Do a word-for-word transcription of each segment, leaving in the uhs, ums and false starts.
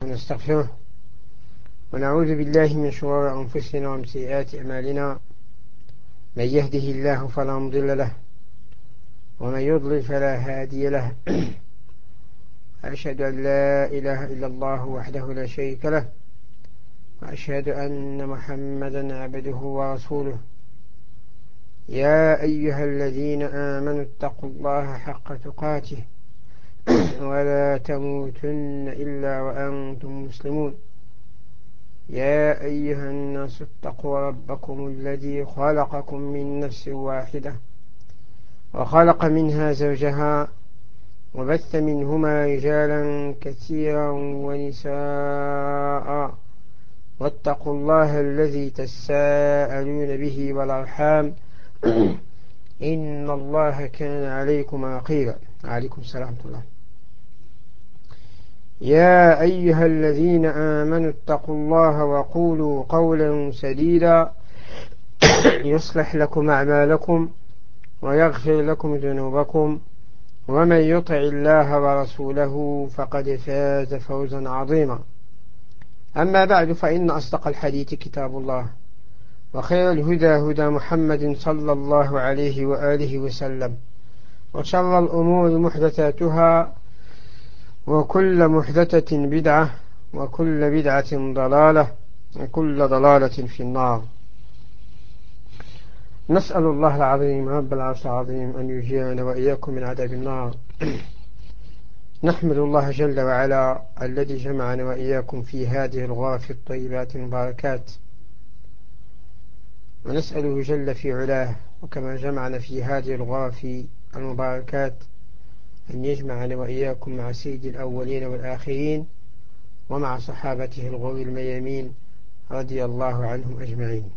ونستغفره ونعوذ بالله من شرور أنفسنا ومن سيئات أعمالنا. من يهده الله فلا مضل له ومن يضلل فلا هادي له. أشهد أن لا إله إلا الله وحده لا شريك له، وأشهد أن محمدا عبده ورسوله. يا أيها الذين آمنوا اتقوا الله حق تقاته ولا تموتن إلا وأنتم مسلمون. يا أيها الناس اتقوا ربكم الذي خلقكم من نفس واحدة وخلق منها زوجها وبث منهما رجالا كثيرا ونساء، واتقوا الله الذي تساءلون به والأرحام إن الله كان عليكم رقيبا. عليكم السلام ورحمة الله. يا أيها الذين آمنوا اتقوا الله وقولوا قولا سديدا يصلح لكم أعمالكم ويغفر لكم ذنوبكم، ومن يطع الله ورسوله فقد فاز فوزا عظيما. أما بعد، فإن أصدق الحديث كتاب الله، وخير الهدى هدى محمد صلى الله عليه وآله وسلم، وشر الأمور محدثاتها، وكل محدثة بدعة، وكل بدعة ضلالة، وكل ضلالة في النار. نسأل الله العظيم رب العرش العظيم أن يجيرنا وإياكم من عذاب النار. نحمد الله جل وعلا الذي جمعنا وإياكم في هذه الغرف الطيبات المباركات، ونسأله جل في علاه وكما جمعنا في هذه الغرف المباركات أن يجمعنا وإياكم مع سيد الأولين والآخرين ومع صحابته الغر الميامين رضي الله عنهم أجمعين.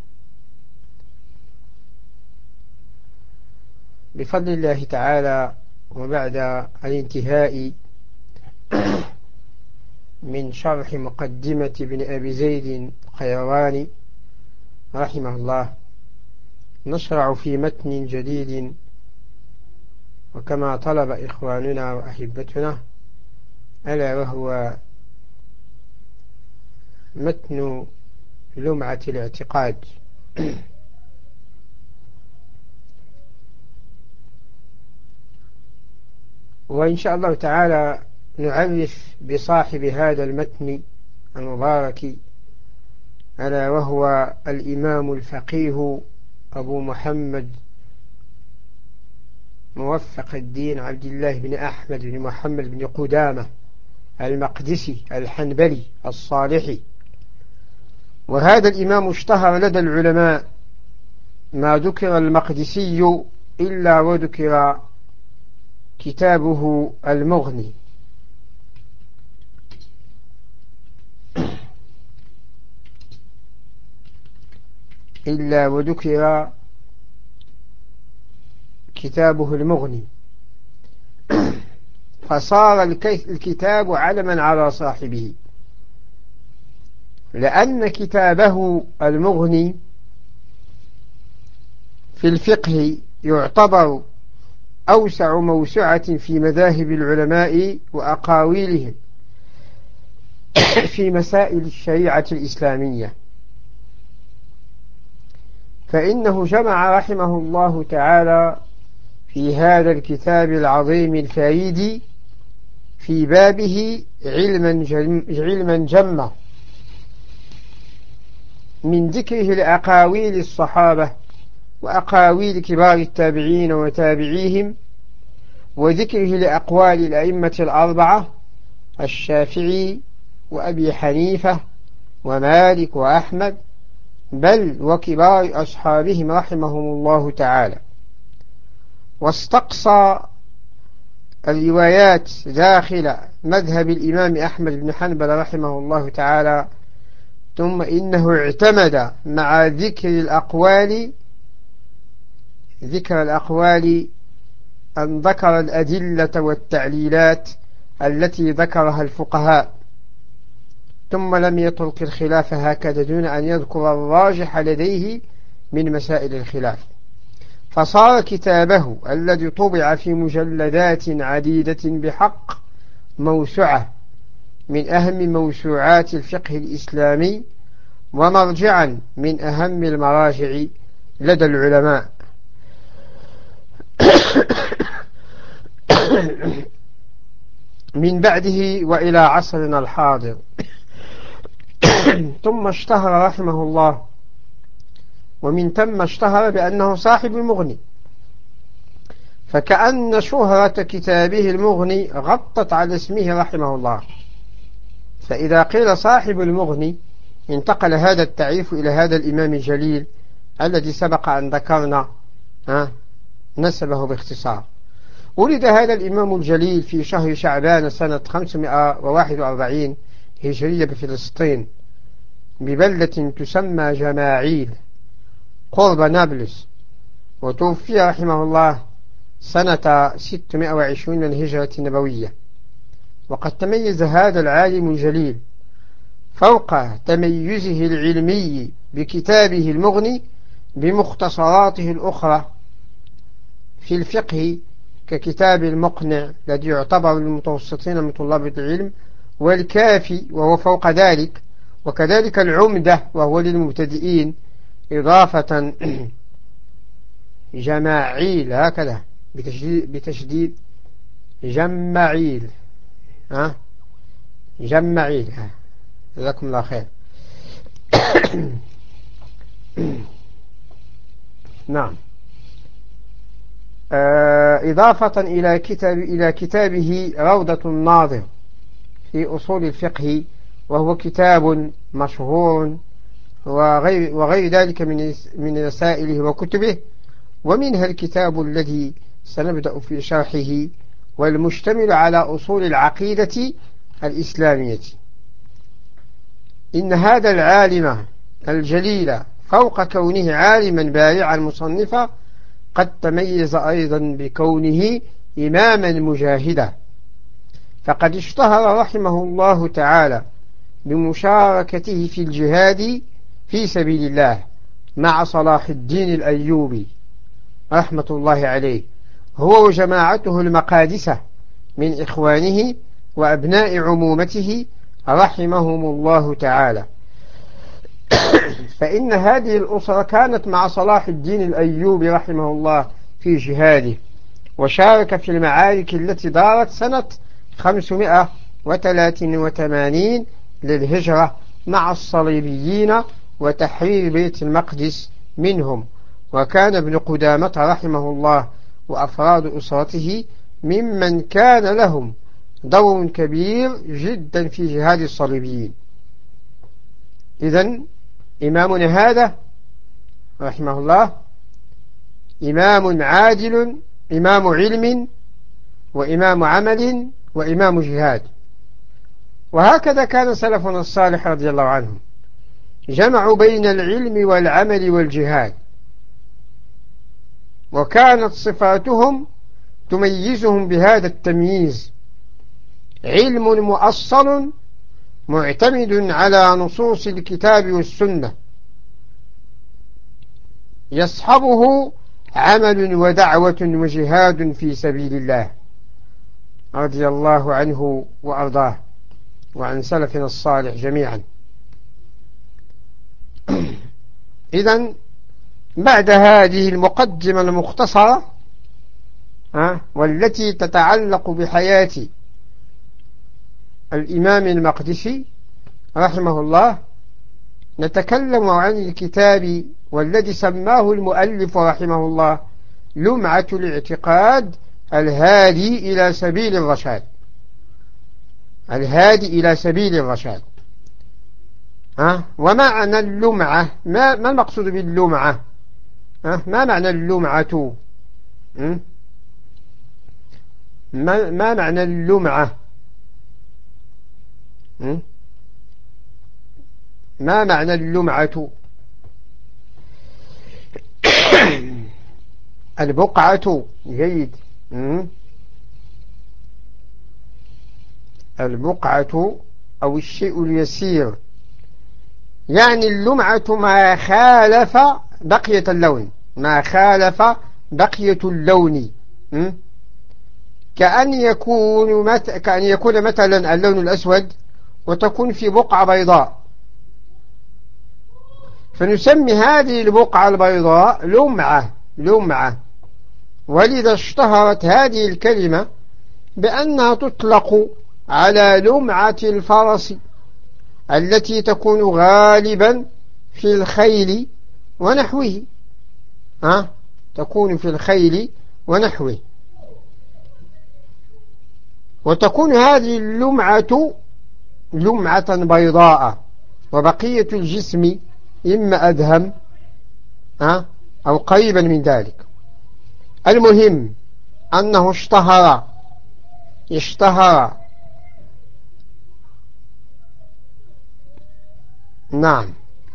بفضل الله تعالى، وبعد الانتهاء من شرح مقدمة ابن أبي زيد القيرواني رحمه الله، نشرع في متن جديد، وكما طلب إخواننا وأحبتنا، ألا وهو متن لمعة الاعتقاد. وإن شاء الله تعالى نعرف بصاحب هذا المتن المبارك، ألا وهو الإمام الفقيه أبو محمد موفق الدين عبد الله بن أحمد بن محمد بن قدامة المقدسي الحنبلي الصالحي. وهذا الإمام اشتهر لدى العلماء، ما ذكر المقدسي إلا وذكر كتابه المغني. إلا وذكر كتابه المغني، فصار الكتاب علما على صاحبه، لأن كتابه المغني في الفقه يعتبر أوسع موسعة في مذاهب العلماء وأقاويلهم في مسائل الشريعة الإسلامية، فإنه جمع رحمه الله تعالى في هذا الكتاب العظيم الفريد في بابه علما علما جما، من ذكره لأقاويل الصحابة وأقاويل كبار التابعين وتابعيهم، وذكره لأقوال الأئمة الأربعة الشافعي وأبي حنيفة ومالك وأحمد، بل وكبار أصحابهم رحمهم الله تعالى. واستقصى الروايات داخل مذهب الإمام أحمد بن حنبل رحمه الله تعالى، ثم إنه اعتمد مع ذكر الأقوال ذكر الأقوال أن ذكر الأدلة والتعليلات التي ذكرها الفقهاء، ثم لم يترك الخلاف هكذا دون أن يذكر الراجح لديه من مسائل الخلاف. فصار كتابه الذي طبع في مجلدات عديدة بحق موسعة من أهم موسوعات الفقه الإسلامي، ومرجعا من أهم المراجع لدى العلماء. من بعده وإلى عصرنا الحاضر. ثم اشتهر رحمه الله، ومن ثم اشتهر بأنه صاحب المغني، فكأن شهرة كتابه المغني غطت على اسمه رحمه الله. فإذا قيل صاحب المغني انتقل هذا التعريف إلى هذا الإمام الجليل الذي سبق أن ذكرنا نسبه باختصار. ولد هذا الإمام الجليل في شهر شعبان سنة خمسمائة وواحد وأربعين هجرية بفلسطين، ببلدة تسمى جماعيل قرب نابلس، وتوفي رحمه الله سنة ستمائة وعشرين من الهجرة النبوية. وقد تميز هذا العالم الجليل فوق تميزه العلمي بكتابه المغني بمختصراته الأخرى في الفقه، ككتاب المقنع الذي يعتبر للمتوسطين من طلاب العلم، والكافي وهو فوق ذلك، وكذلك العمدة وهو للمبتدئين، إضافة جماعيل هكذا بتشديد, بتشديد جماعيل ها جماعيل. جزاكم الله خير. نعم. إضافة إلى كتاب إلى كتابه روضة الناظر في أصول الفقه، وهو كتاب مشهور، وغير, وغير ذلك من من رسائله وكتبه، ومنها الكتاب الذي سنبدأ في شرحه، والمشتمل على أصول العقيدة الإسلامية. إن هذا العالم الجليل فوق كونه عالما بارعا مصنفا قد تميز أيضا بكونه إماما مجاهدا، فقد اشتهر رحمه الله تعالى بمشاركته في الجهاد في سبيل الله مع صلاح الدين الأيوبي رحمة الله عليه، هو وجماعته المقادسة من إخوانه وأبناء عمومته رحمهم الله تعالى. فإن هذه الأسرة كانت مع صلاح الدين الأيوبي رحمه الله في جهاده، وشارك في المعارك التي دارت سنة خمسمائة وثلاثة وثمانين للهجرة مع الصليبيين وتحرير بيت المقدس منهم. وكان ابن قدامة رحمه الله وأفراد أسرته ممن كان لهم دور كبير جدا في جهاد الصليبيين. إذن إمامنا هذا رحمه الله إمام عادل، إمام علم، وإمام عمل، وإمام جهاد. وهكذا كان سلفنا الصالح رضي الله عنهم، جمعوا بين العلم والعمل والجهاد، وكانت صفاتهم تميزهم بهذا التمييز: علم مؤصل معتمد على نصوص الكتاب والسنة، يصحبه عمل ودعوة وجهاد في سبيل الله، رضي الله عنه وأرضاه وعن سلفنا الصالح جميعا. إذن بعد هذه المقدمة المختصرة والتي تتعلق بحياة الإمام المقدسي رحمه الله، نتكلم عن الكتاب والذي سماه المؤلف رحمه الله لمعة الاعتقاد الهادي إلى سبيل الرشاد. الهادي إلى سبيل الرشاد. ها؟ ومعنى اللمعة، ما, ما المقصود باللمعة؟ ها؟ ما معنى اللمعة؟ ما, ما معنى اللمعة؟ ما معنى اللمعة؟ البقعة. جيد. البقعة أو الشيء اليسير، يعني اللمعة ما خالف بقية اللون، ما خالف بقية اللون، كأن يكون مت... كأن يكون مثلا اللون الأسود وتكون في بقعة بيضاء، فنسمي هذه البقعة البيضاء لمعة لمعة. ولذا اشتهرت هذه الكلمة بأنها تطلق على لمعة الفرس التي تكون غالبا في الخيل ونحوه، ها تكون في الخيل ونحوه. وتكون هذه اللمعة لمعة بيضاء، وبقية الجسم إما أدهم ها أو قريبا من ذلك. المهم أنه اشتهر اشتهر نعم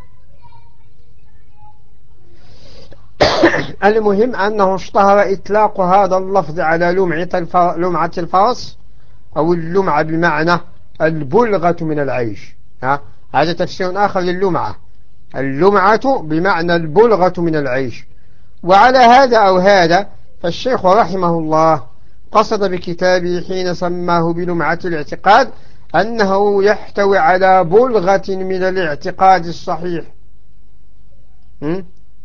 المهم أنه اشتهر إطلاق هذا اللفظ على لمعة الفرس، أو اللمعة بمعنى البلغة من العيش. ها؟ هذا تفسير آخر للمعة، اللمعة بمعنى البلغة من العيش. وعلى هذا أو هذا فالشيخ رحمه الله قصد بكتابه حين سماه بلمعة الاعتقاد أنه يحتوي على بلغة من الاعتقاد الصحيح. م?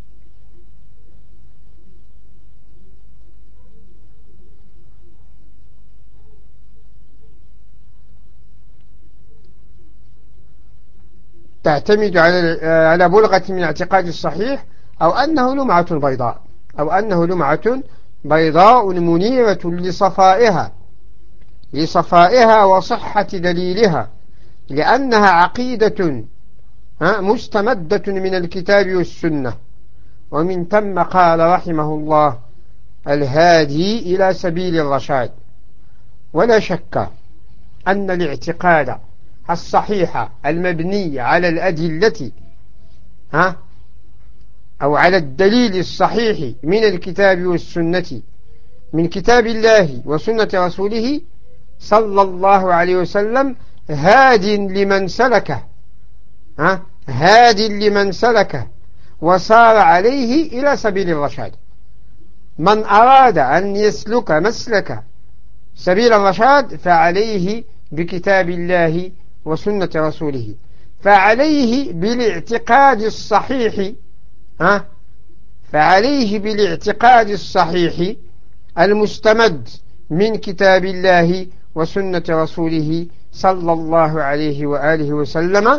تعتمد على على بلغة من الاعتقاد الصحيح، أو أنه لمعة بيضاء أو أنه لمعة بيضاء منيرة لصفائها لصفائها وصحة دليلها، لأنها عقيدة مستمدة من الكتاب والسنة. ومن ثم قال رحمه الله الهادي إلى سبيل الرشاد. ولا شك أن الاعتقاد الصحيح المبني على الأدلة ها أو على الدليل الصحيح من الكتاب والسنة، من كتاب الله وسنة رسوله صلى الله عليه وسلم، هاد لمن سلكه ها هاد لمن سلكه وسار عليه إلى سبيل الرشاد. من أراد أن يسلك مسلك سبيل الرشاد فعليه بكتاب الله وسنة رسوله، فعليه بالاعتقاد الصحيح ها فعليه بالاعتقاد الصحيح المستمد من كتاب الله وسنة رسوله صلى الله عليه وآله وسلم.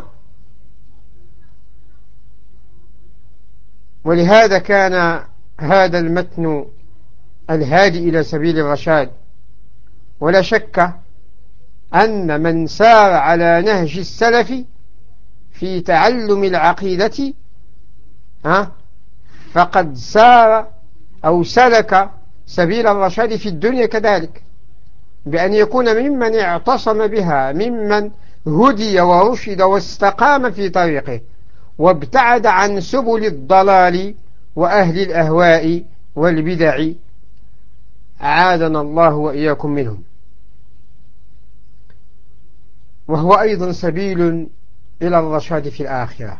ولهذا كان هذا المتن الهادي إلى سبيل الرشاد. ولا شك أن من سار على نهج السلف في تعلم العقيدة ها فقد سار أو سلك سبيل الرشاد في الدنيا كذلك، بأن يكون ممن اعتصم بها، ممن هدي ورشد واستقام في طريقه وابتعد عن سبل الضلال وأهل الأهواء والبدع، أعاذنا الله وإياكم منهم. وهو أيضا سبيل إلى الرشاد في الآخرة،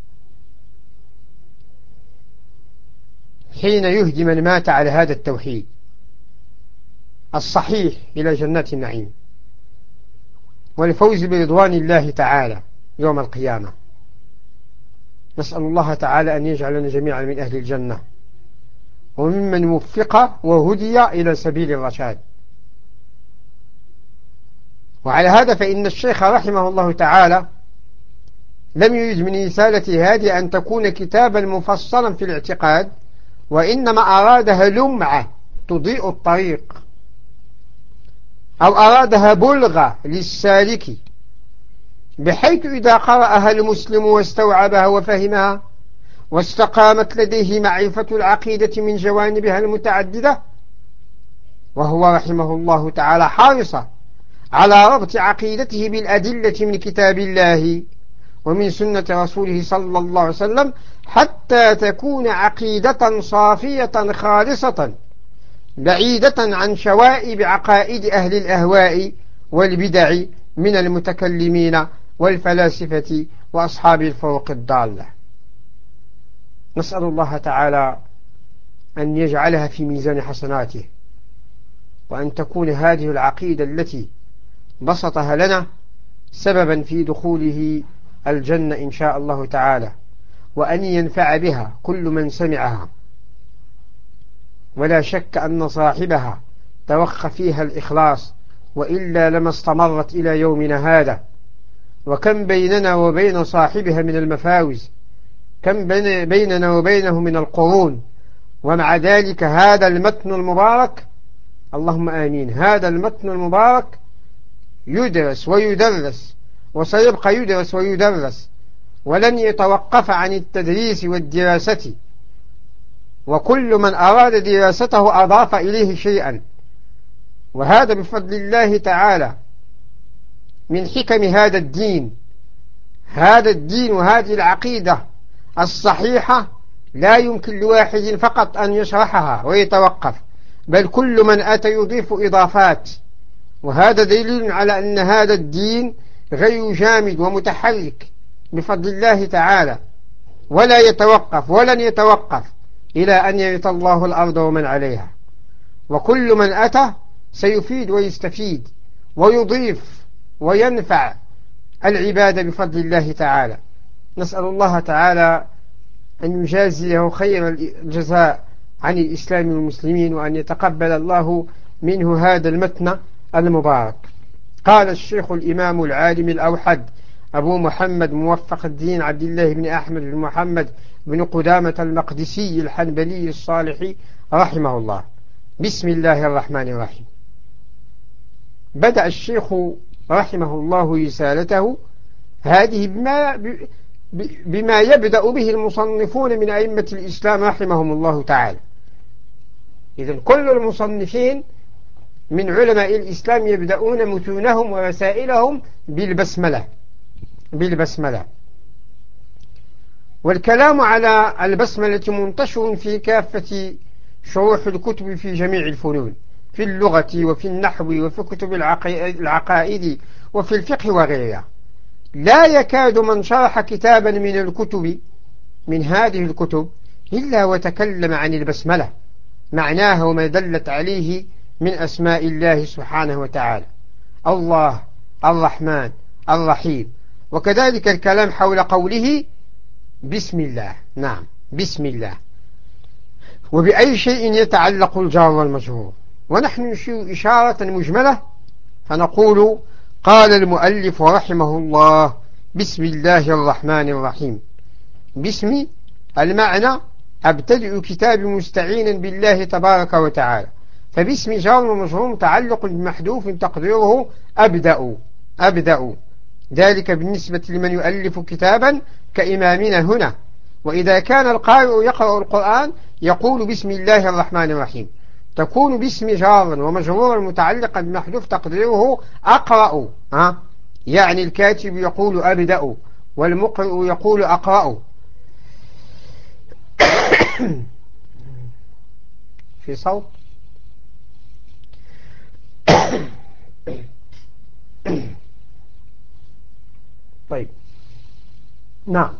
حين يهدي من مات على هذا التوحيد الصحيح إلى جنات النعيم والفوز برضوان الله تعالى يوم القيامة. نسأل الله تعالى أن يجعلنا جميعا من أهل الجنة وممن وفق وهدي إلى سبيل الرشاد. وعلى هذا فإن الشيخ رحمه الله تعالى لم يريد من رسالة هذه أن تكون كتابا مفصلا في الاعتقاد، وإنما أرادها لمعة تضيء الطريق، أو أرادها بلغة للسالك، بحيث إذا قرأها المسلم واستوعبها وفهمها واستقامت لديه معرفة العقيدة من جوانبها المتعددة، وهو رحمه الله تعالى حرص على ربط عقيدته بالأدلة من كتاب الله ومن سنة رسوله صلى الله عليه وسلم، حتى تكون عقيدة صافية خالصة بعيدة عن شوائب عقائد أهل الأهواء والبدع من المتكلمين والفلاسفة وأصحاب الفروق الضالة. نسأل الله تعالى أن يجعلها في ميزان حسناته، وأن تكون هذه العقيدة التي بسطها لنا سببا في دخوله الجنة إن شاء الله تعالى، وأن ينفع بها كل من سمعها. ولا شك أن صاحبها توخى فيها الإخلاص، وإلا لما استمرت إلى يومنا هذا. وكم بيننا وبين صاحبها من المفاوز، كم بيننا وبينه من القرون، ومع ذلك هذا المتن المبارك، اللهم آمين، هذا المتن المبارك يدرس ويدرس، وسيبقى يدرس ويدرس، ولن يتوقف عن التدريس والدراسة، وكل من أراد دراسته أضاف إليه شيئا. وهذا بفضل الله تعالى من حكم هذا الدين. هذا الدين وهذه العقيدة الصحيحة لا يمكن لواحد فقط أن يشرحها ويتوقف، بل كل من أتى يضيف إضافات. وهذا دليل على أن هذا الدين غير جامد ومتحرك بفضل الله تعالى، ولا يتوقف ولن يتوقف إلى أن يرث الله الأرض ومن عليها. وكل من أتى سيفيد ويستفيد ويضيف وينفع العباد بفضل الله تعالى. نسأل الله تعالى أن يجازيه خير الجزاء عن الإسلام والمسلمين، وأن يتقبل الله منه هذا المتن المبارك. قال الشيخ الإمام العالم الأوحد أبو محمد موفق الدين عبد الله بن أحمد بن محمد بن قدامة المقدسي الحنبلي الصالحي رحمه الله: بسم الله الرحمن الرحيم. بدأ الشيخ رحمه الله رسالته هذه بما, بما يبدأ به المصنفون من أئمة الإسلام رحمهم الله تعالى. إذن كل المصنفين من علماء الإسلام يبدأون متونهم ورسائلهم بالبسملة بالبسملة والكلام على البسملة منتشر في كافة شروح الكتب في جميع الفنون، في اللغة وفي النحو وفي كتب العقائد وفي الفقه وغيرها. لا يكاد من شرح كتابا من الكتب من هذه الكتب إلا وتكلم عن البسملة، معناها وما دلت عليه من أسماء الله سبحانه وتعالى: الله، الرحمن، الرحيم. وكذلك الكلام حول قوله بسم الله. نعم، بسم الله. وبأي شيء يتعلق الجار والمجرور. ونحن نشير إشارة مجملة فنقول: قال المؤلف رحمه الله: بسم الله الرحمن الرحيم. باسم المعنى أبتدئ كتابي مستعينا بالله تبارك وتعالى، فباسم جار ومجرور متعلق بمحذوف تقديره أبدأ أبدأ ذلك بالنسبة لمن يؤلف كتابا كإمامنا هنا. وإذا كان القارئ يقرأ القرآن يقول بسم الله الرحمن الرحيم، تكون باسم جار ومجرور متعلقا بمحذوف تقديره أقرأ، ها؟ يعني الكاتب يقول أبدأ والمقرئ يقول أقرأ. في صوت طيب. نعم.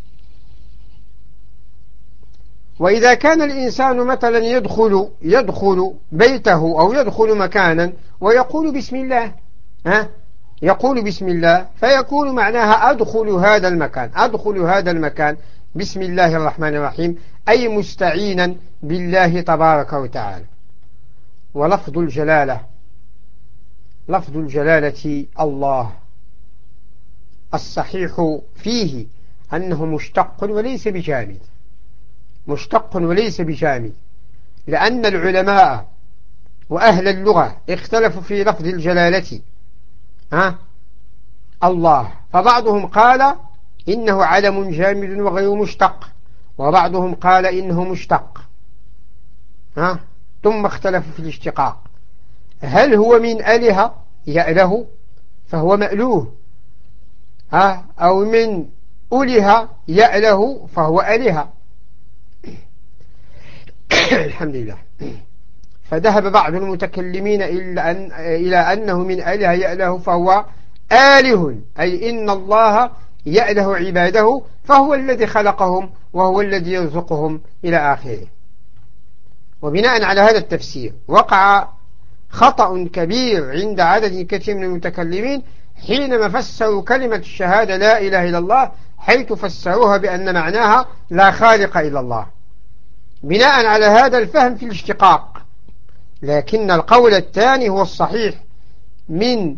وإذا كان الإنسان مثلا يدخل يدخل بيته أو يدخل مكانا ويقول بسم الله، ها؟ يقول بسم الله، فيكون معناها أدخل هذا المكان أدخل هذا المكان بسم الله الرحمن الرحيم، أي مستعينا بالله تبارك وتعالى. ولفظ الجلالة لفظ الجلالة الله، الصحيح فيه أنه مشتق وليس بجامد مشتق وليس بجامد لأن العلماء وأهل اللغة اختلفوا في لفظ الجلالة، ها؟ الله، فبعضهم قال إنه علم جامد وغير مشتق، وبعضهم قال إنه مشتق، ها؟ ثم اختلفوا في الاشتقاق. هل هو من أله يأله فهو مألوه، ها؟ أو من أله يأله فهو أله. الحمد لله. فذهب بعض المتكلمين إلى, أن إلى أنه من أله يأله فهو آله، أي إن الله يأله عباده، فهو الذي خلقهم وهو الذي يرزقهم إلى آخره. وبناء على هذا التفسير وقع خطأ كبير عند عدد كثير من المتكلمين حينما فسروا كلمة الشهادة لا إله إلا الله، حيث فسروها بأن معناها لا خالق إلا الله، بناء على هذا الفهم في الاشتقاق. لكن القول الثاني هو الصحيح من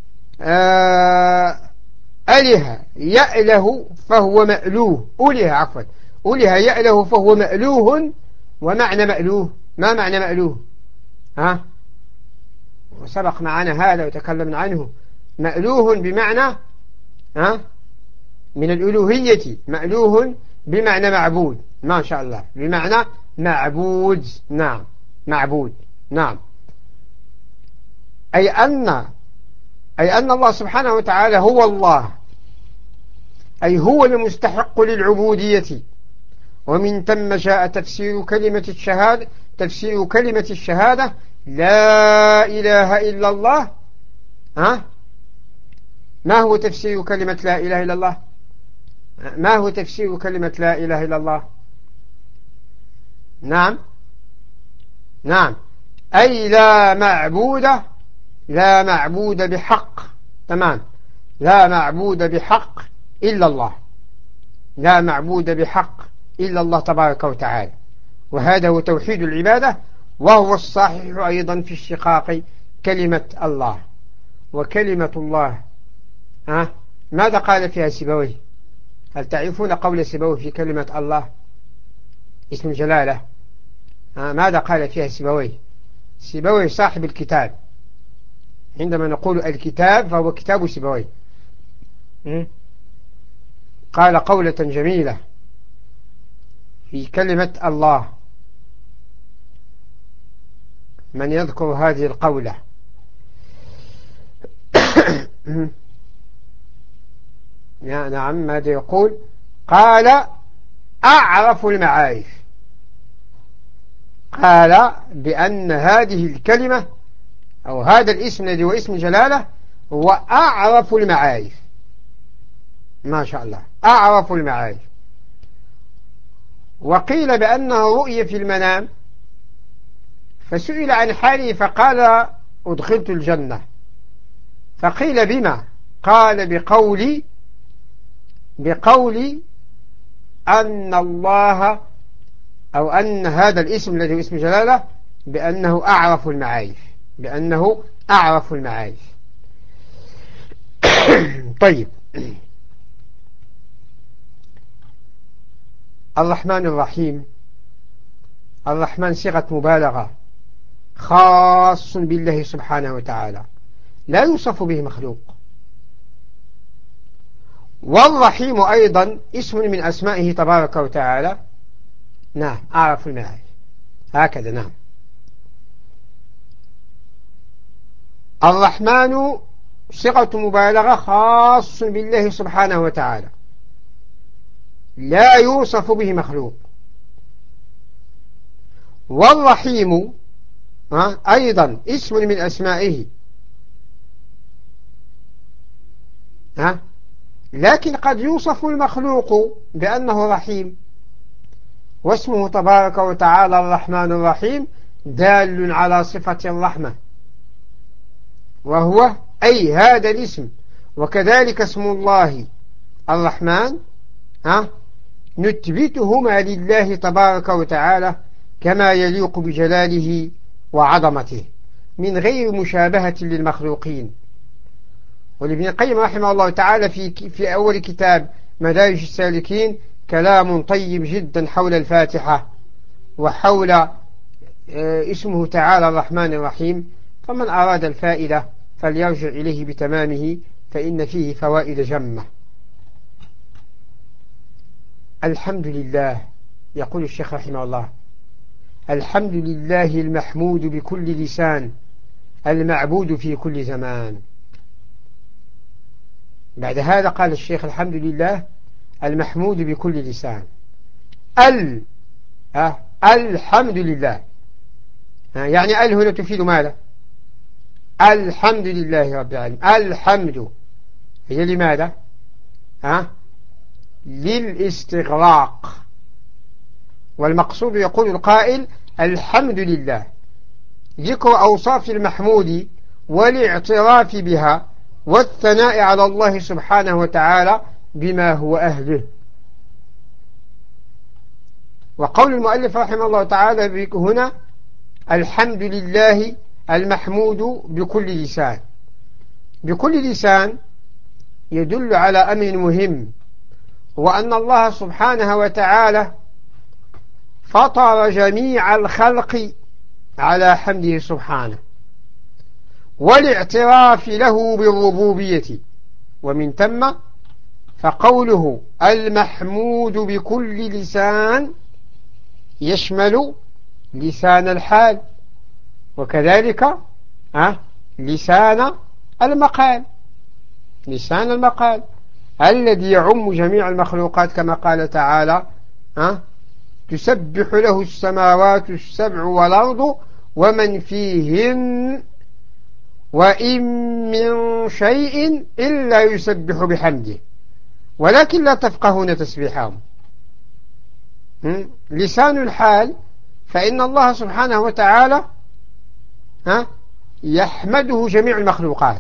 آه أله يأله فهو مألوه، أله عفوا أله يأله فهو مألوه. ومعنى مألوه، ما معنى مألوه؟ ها؟ وسبق معنا هذا وتكلمنا عنه. مألوه بمعنى ها؟ من الألوهية، مألوه بمعنى معبود، ما شاء الله، بمعنى معبود. نعم، معبود. نعم، أي أن أي أن الله سبحانه وتعالى هو الله، أي هو المستحق للعبودية. ومن ثم جاء تفسير كلمة الشهادة تفسير كلمة الشهادة لا إله إلا الله. ها؟ ما هو تفسير كلمة لا إله إلا الله؟ ما هو تفسير كلمة لا إله إلا الله؟ نعم نعم أي لا معبود لا معبود بحق. تمام، لا معبود بحق إلا الله، لا معبود بحق إلا الله تبارك وتعالى. وهذا هو توحيد العبادة، وهو الصحيح أيضا في اشتقاق كلمة الله. وكلمة الله ها؟ ماذا قال فيها سيبويه؟ هل تعرفون قول سيبويه في كلمة الله اسم الجلالة؟ ها؟ ماذا قال فيها سيبويه؟ سيبويه صاحب الكتاب، عندما نقول الكتاب فهو كتاب سيبويه، قال قولة جميلة في كلمة الله. من يذكر هذه القولة؟ نعم، ماذا يقول؟ قال أعرف المعارف، قال بأن هذه الكلمة أو هذا الاسم الذي هو اسم جلالة هو أعرف المعارف. ما شاء الله، أعرف المعارف. وقيل بأنه رؤي في المنام فسئل عن حاله فقال أدخلت الجنة، فقيل بما؟ قال بقولي بقولي أن الله أو أن هذا الاسم الذي هو اسم جلالة بأنه أعرف المعارف، بأنه أعرف المعارف. طيب، الرحمن الرحيم. الرحمن صيغة مبالغة خاص بالله سبحانه وتعالى، لا يوصف به مخلوق. والرحيم أيضا اسم من أسمائه تبارك وتعالى. نعم، أعرف المعارف، هكذا. نعم، الرحمن صيغة مبالغة خاص بالله سبحانه وتعالى، لا يوصف به مخلوق. والرحيم أيضا اسم من أسمائه، ها؟ لكن قد يوصف المخلوق بأنه رحيم، واسمه تبارك وتعالى الرحمن الرحيم دال على صفة الرحمة، وهو أي هذا الاسم. وكذلك اسم الله الرحمن ها؟ نثبتهما لله تبارك وتعالى كما يليق بجلاله وعظمته من غير مشابهة للمخلوقين. ولابن القيم رحمه الله تعالى في في أول كتاب مدارج السالكين كلام طيب جدا حول الفاتحة وحول اسمه تعالى الرحمن الرحيم، فمن أراد الفائدة فليرجع إليه بتمامه، فإن فيه فوائد جمة. الحمد لله، يقول الشيخ رحمه الله: الحمد لله المحمود بكل لسان، المعبود في كل زمان. بعد هذا قال الشيخ: الحمد لله المحمود بكل لسان. ال أه الحمد لله، يعني ال هنا تفيد ماذا؟ الحمد لله رب العالمين. الحمد هي لماذا؟ أه؟ للاستغراق، والمقصود يقول القائل الحمد لله ذكر أوصاف المحمود والاعتراف بها والثناء على الله سبحانه وتعالى بما هو أهله. وقول المؤلف رحمه الله تعالى هنا الحمد لله المحمود بكل لسان. بكل لسان يدل على أمر مهم، وأن الله سبحانه وتعالى فطر جميع الخلق على حمده سبحانه والاعتراف له بالربوبية، ومن ثم فقوله المحمود بكل لسان يشمل لسان الحال وكذلك أه لسان المقال، لسان المقال الذي يعم جميع المخلوقات كما قال تعالى أه تسبح له السماوات السبع والأرض ومن فيهن وإن من شيء إلا يسبح بحمده ولكن لا تفقهون تسبيحهم. لسان الحال فإن الله سبحانه وتعالى ها يحمده جميع المخلوقات،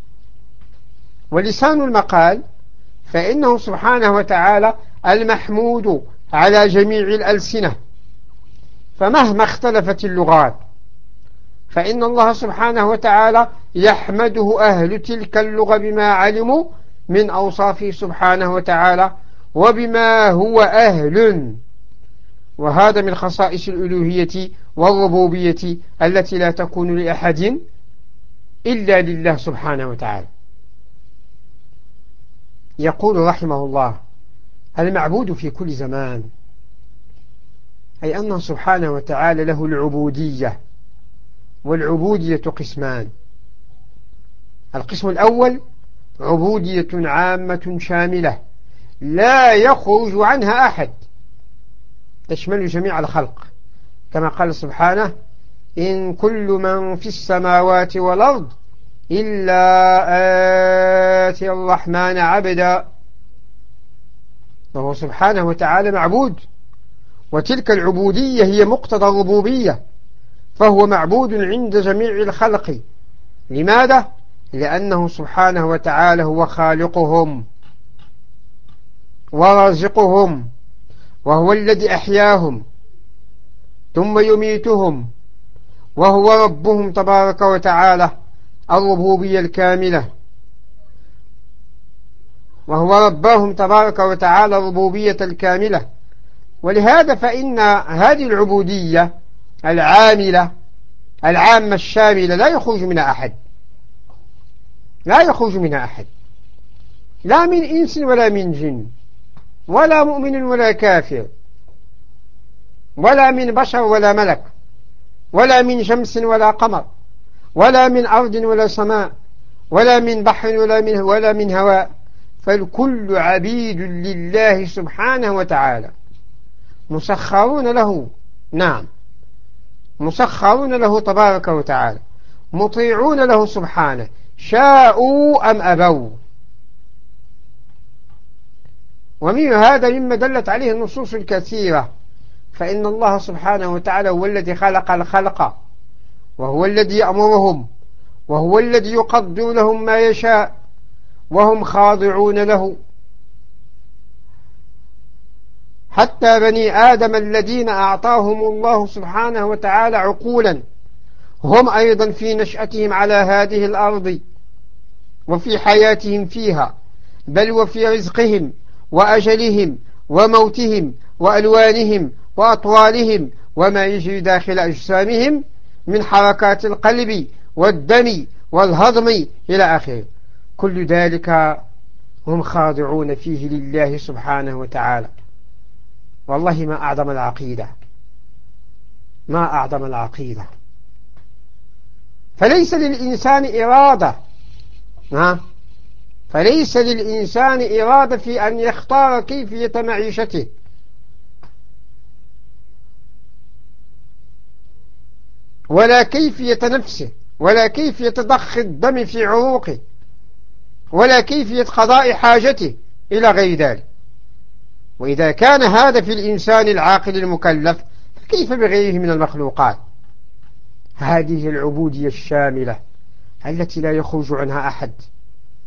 ولسان المقال فإنه سبحانه وتعالى المحمود على جميع الألسنة، فمهما اختلفت اللغات فإن الله سبحانه وتعالى يحمده أهل تلك اللغة بما علموا من أوصافه سبحانه وتعالى وبما هو أهل، وهذا من خصائص الألوهية والربوبية التي لا تكون لأحد إلا لله سبحانه وتعالى. يقول رحمه الله المعبود في كل زمان، أي أنه سبحانه وتعالى له العبودية، والعبودية قسمان: القسم الأول عبودية عامة شاملة لا يخرج عنها أحد، تشمل جميع الخلق كما قال سبحانه إن كل من في السماوات والأرض إلا آتي الرحمن عبدا، وهو سبحانه وتعالى معبود، وتلك العبودية هي مقتضى الربوبية، فهو معبود عند جميع الخلق. لماذا؟ لأنه سبحانه وتعالى هو خالقهم ورازقهم، وهو الذي أحياهم ثم يميتهم، وهو ربهم تبارك وتعالى الربوبية الكاملة، وهو ربهم تبارك وتعالى الربوبية الكاملة. ولهذا فإن هذه العبودية العاملة العامة الشاملة لا يخرج منها أحد، لا يخرج منها أحد، لا من إنس ولا من جن ولا مؤمن ولا كافر ولا من بشر ولا ملك ولا من شمس ولا قمر ولا من أرض ولا سماء ولا من بحر ولا من, ولا من هواء، فالكل عبيد لله سبحانه وتعالى مسخرون له، نعم مسخرون له تبارك وتعالى، مطيعون له سبحانه شاءوا أم أبوا. ومن هذا مما دلت عليه النصوص الكثيرة، فإن الله سبحانه وتعالى هو الذي خلق الخلق، وهو الذي يأمرهم، وهو الذي يقدر لهم ما يشاء، وهم خاضعون له. حتى بني آدم الذين أعطاهم الله سبحانه وتعالى عقولا هم أيضا في نشأتهم على هذه الأرض وفي حياتهم فيها، بل وفي رزقهم وأجلهم وموتهم وألوانهم وأطوالهم وما يجري داخل أجسامهم من حركات القلب والدم والهضم إلى آخره، كل ذلك هم خاضعون فيه لله سبحانه وتعالى. والله ما أعظم العقيدة، ما أعظم العقيدة. فليس للإنسان إرادة، ها فليس للإنسان إرادة في أن يختار كيفية معيشته، ولا كيفية نفسه، ولا كيفية ضخ الدم في عروقه، ولا كيفية قضاء حاجته إلى غير ذلك. وإذا كان هذا في الإنسان العاقل المكلف فكيف بغيره من المخلوقات؟ هذه العبودية الشاملة التي لا يخرج عنها أحد،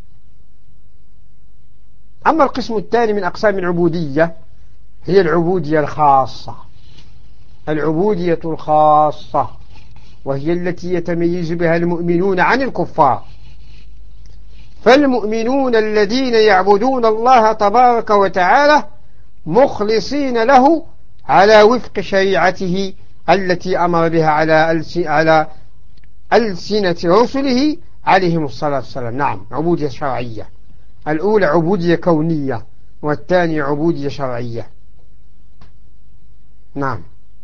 أما القسم الثاني من أقسام العبودية هي العبودية الخاصة، العبودية الخاصة، وهي التي يتميز بها المؤمنون عن الكفار. فالمؤمنون الذين يعبدون الله تبارك وتعالى مخلصين له على وفق شريعته التي أمر بها على على ألسنة رسله عليهم الصلاة والسلام. نعم، عبودية شرعية. الأولى عبودية كونية، والثانية عبودية شرعية. نعم.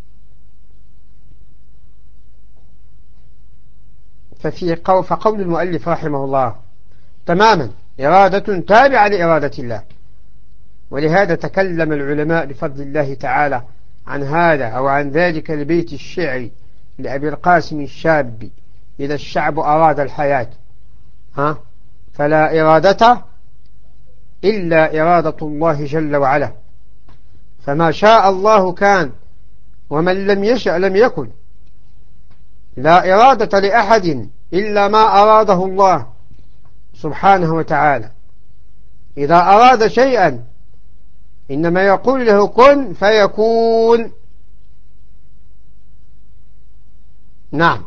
ففي قول فقول المؤلف رحمه الله تماما إرادة تابعة لإرادة الله، ولهذا تكلم العلماء بفضل الله تعالى عن هذا أو عن ذلك البيت الشعري لأبي القاسم الشابي: إذا الشعب أراد الحياة ها فلا إرادة إلا إرادة الله جل وعلا، فما شاء الله كان ومن لم يشأ لم يكن، لا إرادة لأحد إلا ما أراده الله سبحانه وتعالى. إذا أراد شيئا إنما يقول له كن فيكون. نعم.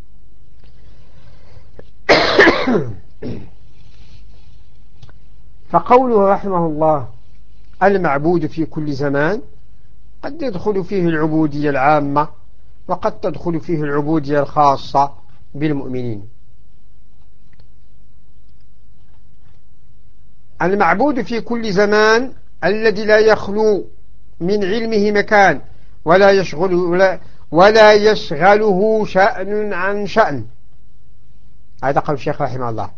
فقوله رحمه الله المعبود في كل زمان قد يدخل فيه العبودية العامة، وقد تدخل فيه العبودية الخاصة بالمؤمنين. المعبود في كل زمان الذي لا يخلو من علمه مكان ولا يشغل ولا, ولا يشغله شأن عن شأن. هذا قول الشيخ رحمه الله.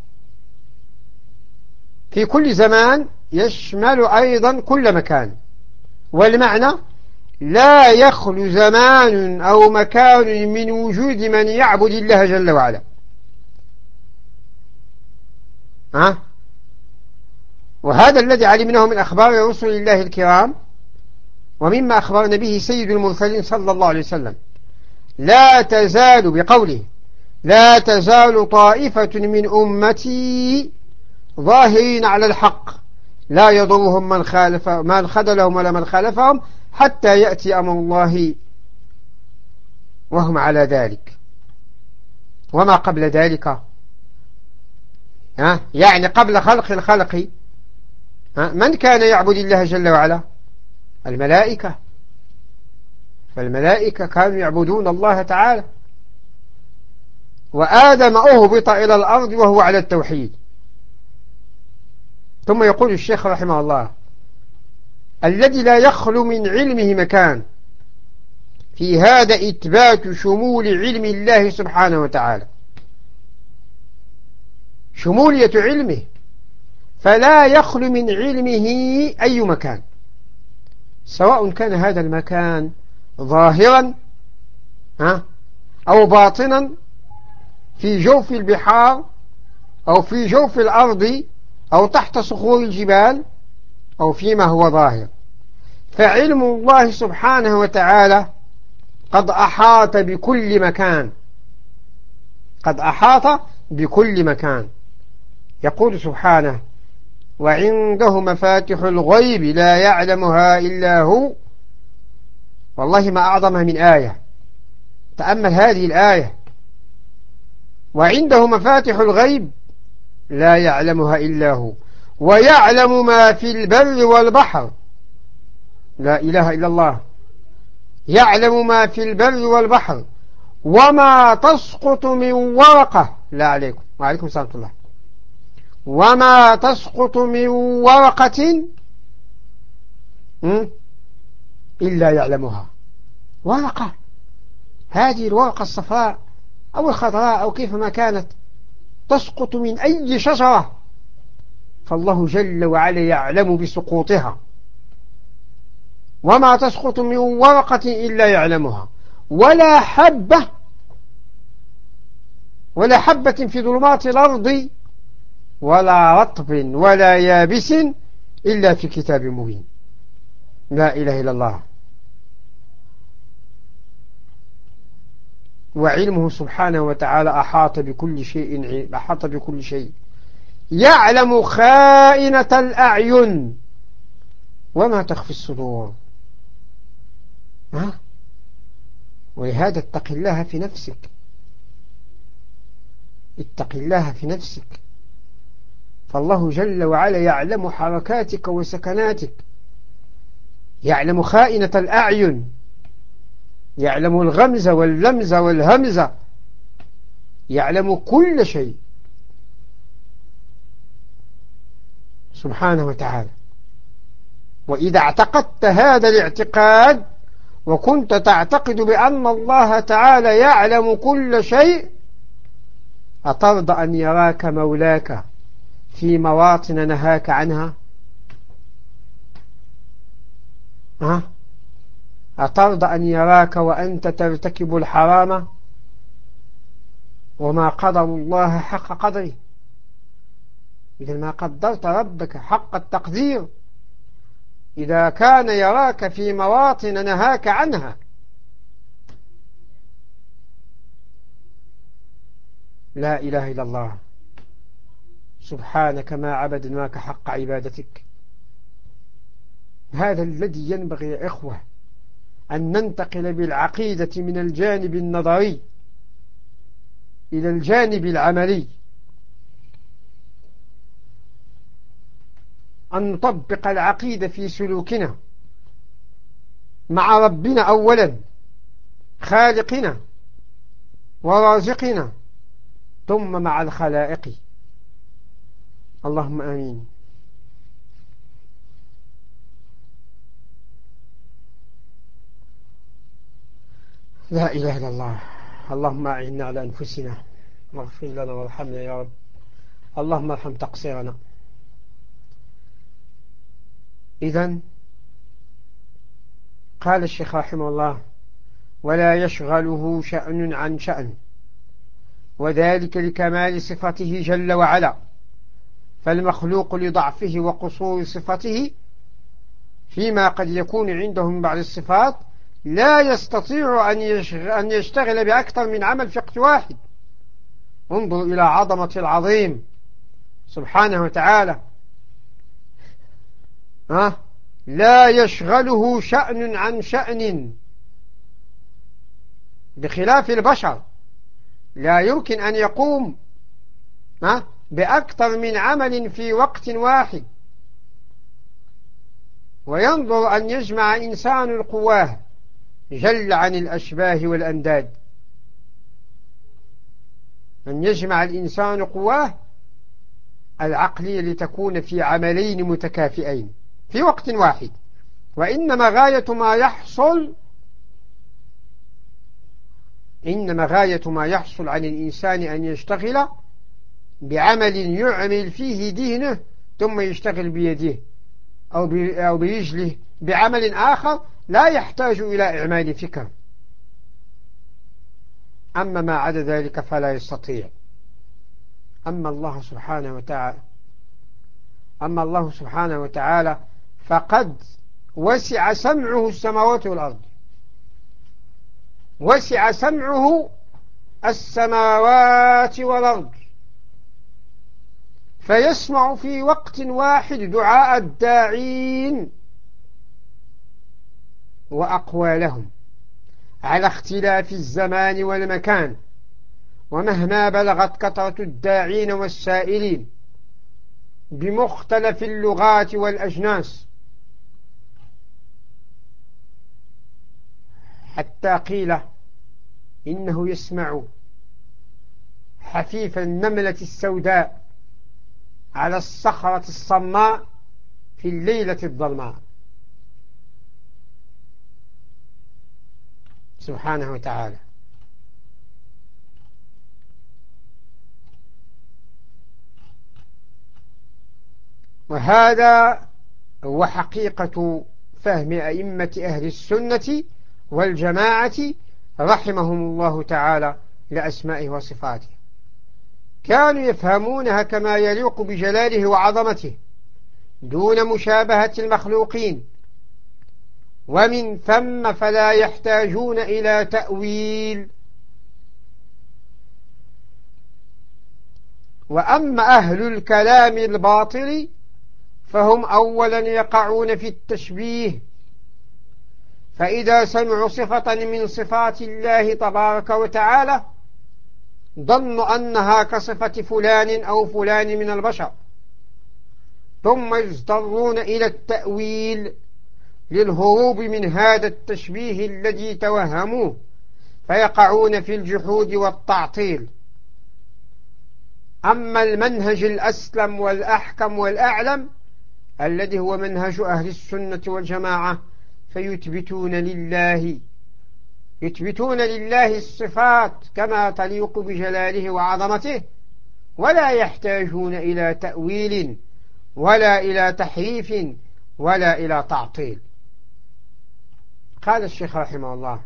في كل زمان يشمل أيضا كل مكان، والمعنى لا يخلو زمان أو مكان من وجود من يعبد الله جل وعلا. ها؟ وهذا الذي علمناه من أخبار رسل الله الكرام، ومما أخبرنا به سيد المرسلين صلى الله عليه وسلم: لا تزال بقوله لا تزال طائفة من أمتي ظاهرين على الحق لا يضرهم من خالف من خذلهم ولا من خالفهم حتى يأتي أمر الله وهم على ذلك. وما قبل ذلك ها يعني قبل خلق الخلق ها من كان يعبد الله جل وعلا؟ الملائكة. فالملائكة كانوا يعبدون الله تعالى، وآدم أهبط إلى الأرض وهو على التوحيد. ثم يقول الشيخ رحمه الله: الذي لا يخلو من علمه مكان. في هذا إثبات شمول علم الله سبحانه وتعالى، شمولية علمه، فلا يخلو من علمه أي مكان، سواء كان هذا المكان ظاهرا ها أو باطنا، في جوف البحار أو في جوف الأرض أو تحت صخور الجبال أو فيما هو ظاهر. فعلم الله سبحانه وتعالى قد أحاط بكل مكان، قد أحاط بكل مكان. يقول سبحانه: وعنده مفاتح الغيب لا يعلمها إلا هو. والله ما أعظمها من آية. تأمل هذه الآية: وعنده مفاتح الغيب لا يعلمها إلا هو ويعلم ما في البر والبحر. لا إله إلا الله. يعلم ما في البر والبحر وما تسقط من ورقة. لا عليكم وعليكم السلام الله. وما تسقط من ورقة إلا يعلمها. ورقة، هذه الورقة الصفراء أو الخضراء أو كيفما كانت، تسقط من أي شجرة، فالله جل وعلا يعلم بسقوطها. وما تسقط من ورقة إلا يعلمها، ولا حبة ولا حبة في ظلمات الأرض ولا رطب ولا يابس إلا في كتاب مبين. لا إله إلا الله. وعلمه سبحانه وتعالى أحاط بكل شيء، أحاط بكل شيء يعلم خائنة الأعين وما تخفي الصدور. ها؟ ولهذا اتق الله في نفسك، اتق الله في نفسك، فالله جل وعلا يعلم حركاتك وسكناتك، يعلم خائنة الأعين، يعلم الغمز واللمز والهمزة، يعلم كل شيء سبحانه وتعالى. وإذا اعتقدت هذا الاعتقاد وكنت تعتقد بأن الله تعالى يعلم كل شيء، أترضى أن يراك مولاك في مواطن نهاك عنها؟ أه؟ أترضى أن يراك وأنت ترتكب الحرام وما قدر الله حق قدره؟ إذا ما قدرت ربك حق التقدير إذا كان يراك في مواطن نهاك عنها. لا إله إلا الله، سبحانك ما عبدناك حق عبادتك. هذا الذي ينبغي يا إخوة أن ننتقل بالعقيدة من الجانب النظري إلى الجانب العملي، أن نطبق العقيدة في سلوكنا مع ربنا أولا، خالقنا ورازقنا، ثم مع الخلائق. اللهم آمين. لا إله إلا الله. اللهم أعنا على أنفسنا واغفر لنا وارحمنا يا رب. اللهم ارحم تقصيرنا. إذن قال الشيخ رحمه الله: ولا يشغله شأن عن شأن، وذلك لكمال صفته جل وعلا، فالمخلوق لضعفه وقصور صفته فيما قد يكون عنده من بعض الصفات لا يستطيع أن يشتغل بأكثر من عمل في وقت واحد. انظر إلى عظمة العظيم سبحانه وتعالى. ها؟ لا يشغله شأن عن شأن، بخلاف البشر لا يمكن أن يقوم ها بأكثر من عمل في وقت واحد. وينظر أن يجمع إنسان القواه جل عن الأشباه والأنداد، أن يجمع الإنسان قواه العقلية لتكون في عملين متكافئين في وقت واحد. وإنما غاية ما يحصل إنما غاية ما يحصل عن الإنسان أن يشتغل بعمل يعمل فيه دينه ثم يشتغل بيده أو برجله بعمل آخر لا يحتاج إلى إعمال فكر. أما ما عدا ذلك فلا يستطيع. أما الله سبحانه وتعالى أما الله سبحانه وتعالى فقد وسع سمعه السماوات والأرض، وسع سمعه السماوات والأرض، فيسمع في وقت واحد دعاء الداعين وأقوالهم على اختلاف الزمان والمكان، ومهما بلغت كثرة الداعين والسائلين بمختلف اللغات والأجناس، حتى قيل إنه يسمع حفيف النملة السوداء على الصخرة الصماء في الليلة الظلماء سبحانه وتعالى. وهذا هو حقيقة فهم أئمة أهل السنة والجماعة رحمهم الله تعالى لأسمائه وصفاته. كانوا يفهمونها كما يليق بجلاله وعظمته دون مشابهة المخلوقين، ومن ثم فلا يحتاجون إلى تأويل. وأما أهل الكلام الباطل فهم أولا يقعون في التشبيه، فإذا سمعوا صفة من صفات الله تبارك وتعالى ظنوا أنها كصفة فلان أو فلان من البشر، ثم يضطرون إلى التأويل للهروب من هذا التشبيه الذي توهموه، فيقعون في الجحود والتعطيل. أما المنهج الأسلم والأحكم والأعلم الذي هو منهج أهل السنة والجماعة فيثبتون لله يثبتون لله الصفات كما تليق بجلاله وعظمته، ولا يحتاجون إلى تأويل ولا إلى تحريف ولا إلى تعطيل. قال الشيخ رحمه الله: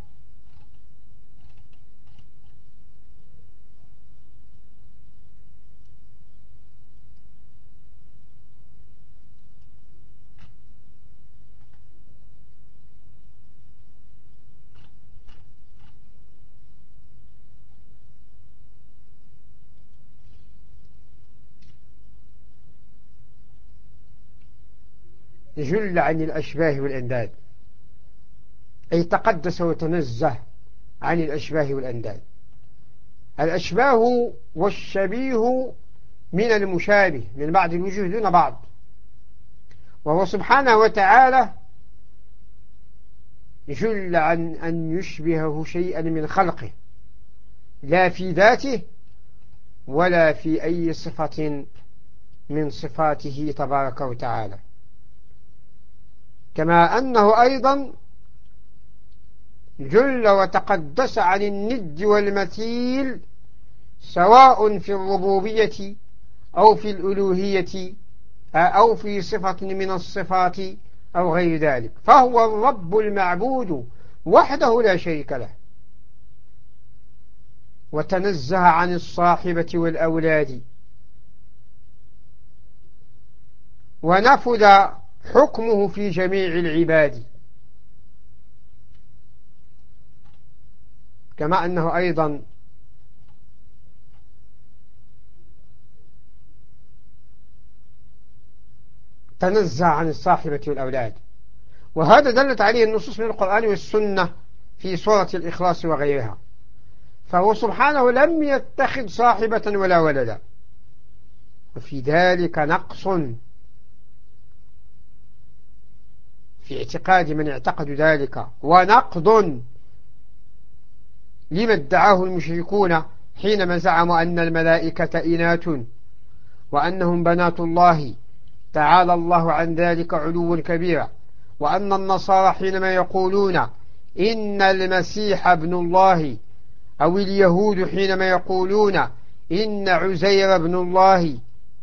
جل عن الأشباه والأنداد، أي تقدس وتنزه عن الأشباه والأنداد. الأشباه والشبيه من المشابه من بعض الوجوه دون بعض، وهو سبحانه وتعالى جل عن أن يشبهه شيئا من خلقه، لا في ذاته ولا في أي صفة من صفاته تبارك وتعالى، كما أنه أيضا جل وتقدس عن الند والمثيل، سواء في الربوبية أو في الألوهية أو في صفة من الصفات أو غير ذلك، فهو الرب المعبود وحده لا شريك له، وتنزه عن الصاحبة والأولاد، ونفذ حكمه في جميع العباد، كما أنه أيضا تنزه عن الصاحبة والأولاد. وهذا دلت عليه النصوص من القرآن والسنة في سورة الإخلاص وغيرها، فهو سبحانه لم يتخذ صاحبة ولا ولدا، وفي ذلك نقص في اعتقاد من اعتقد ذلك، ونقض لما ادعاه المشركون حينما زعموا أن الملائكة إناث وأنهم بنات الله، تعالى الله عن ذلك علوا كبيرا. وأن النصارى حينما يقولون إن المسيح ابن الله، أو اليهود حينما يقولون إن عزير ابن الله،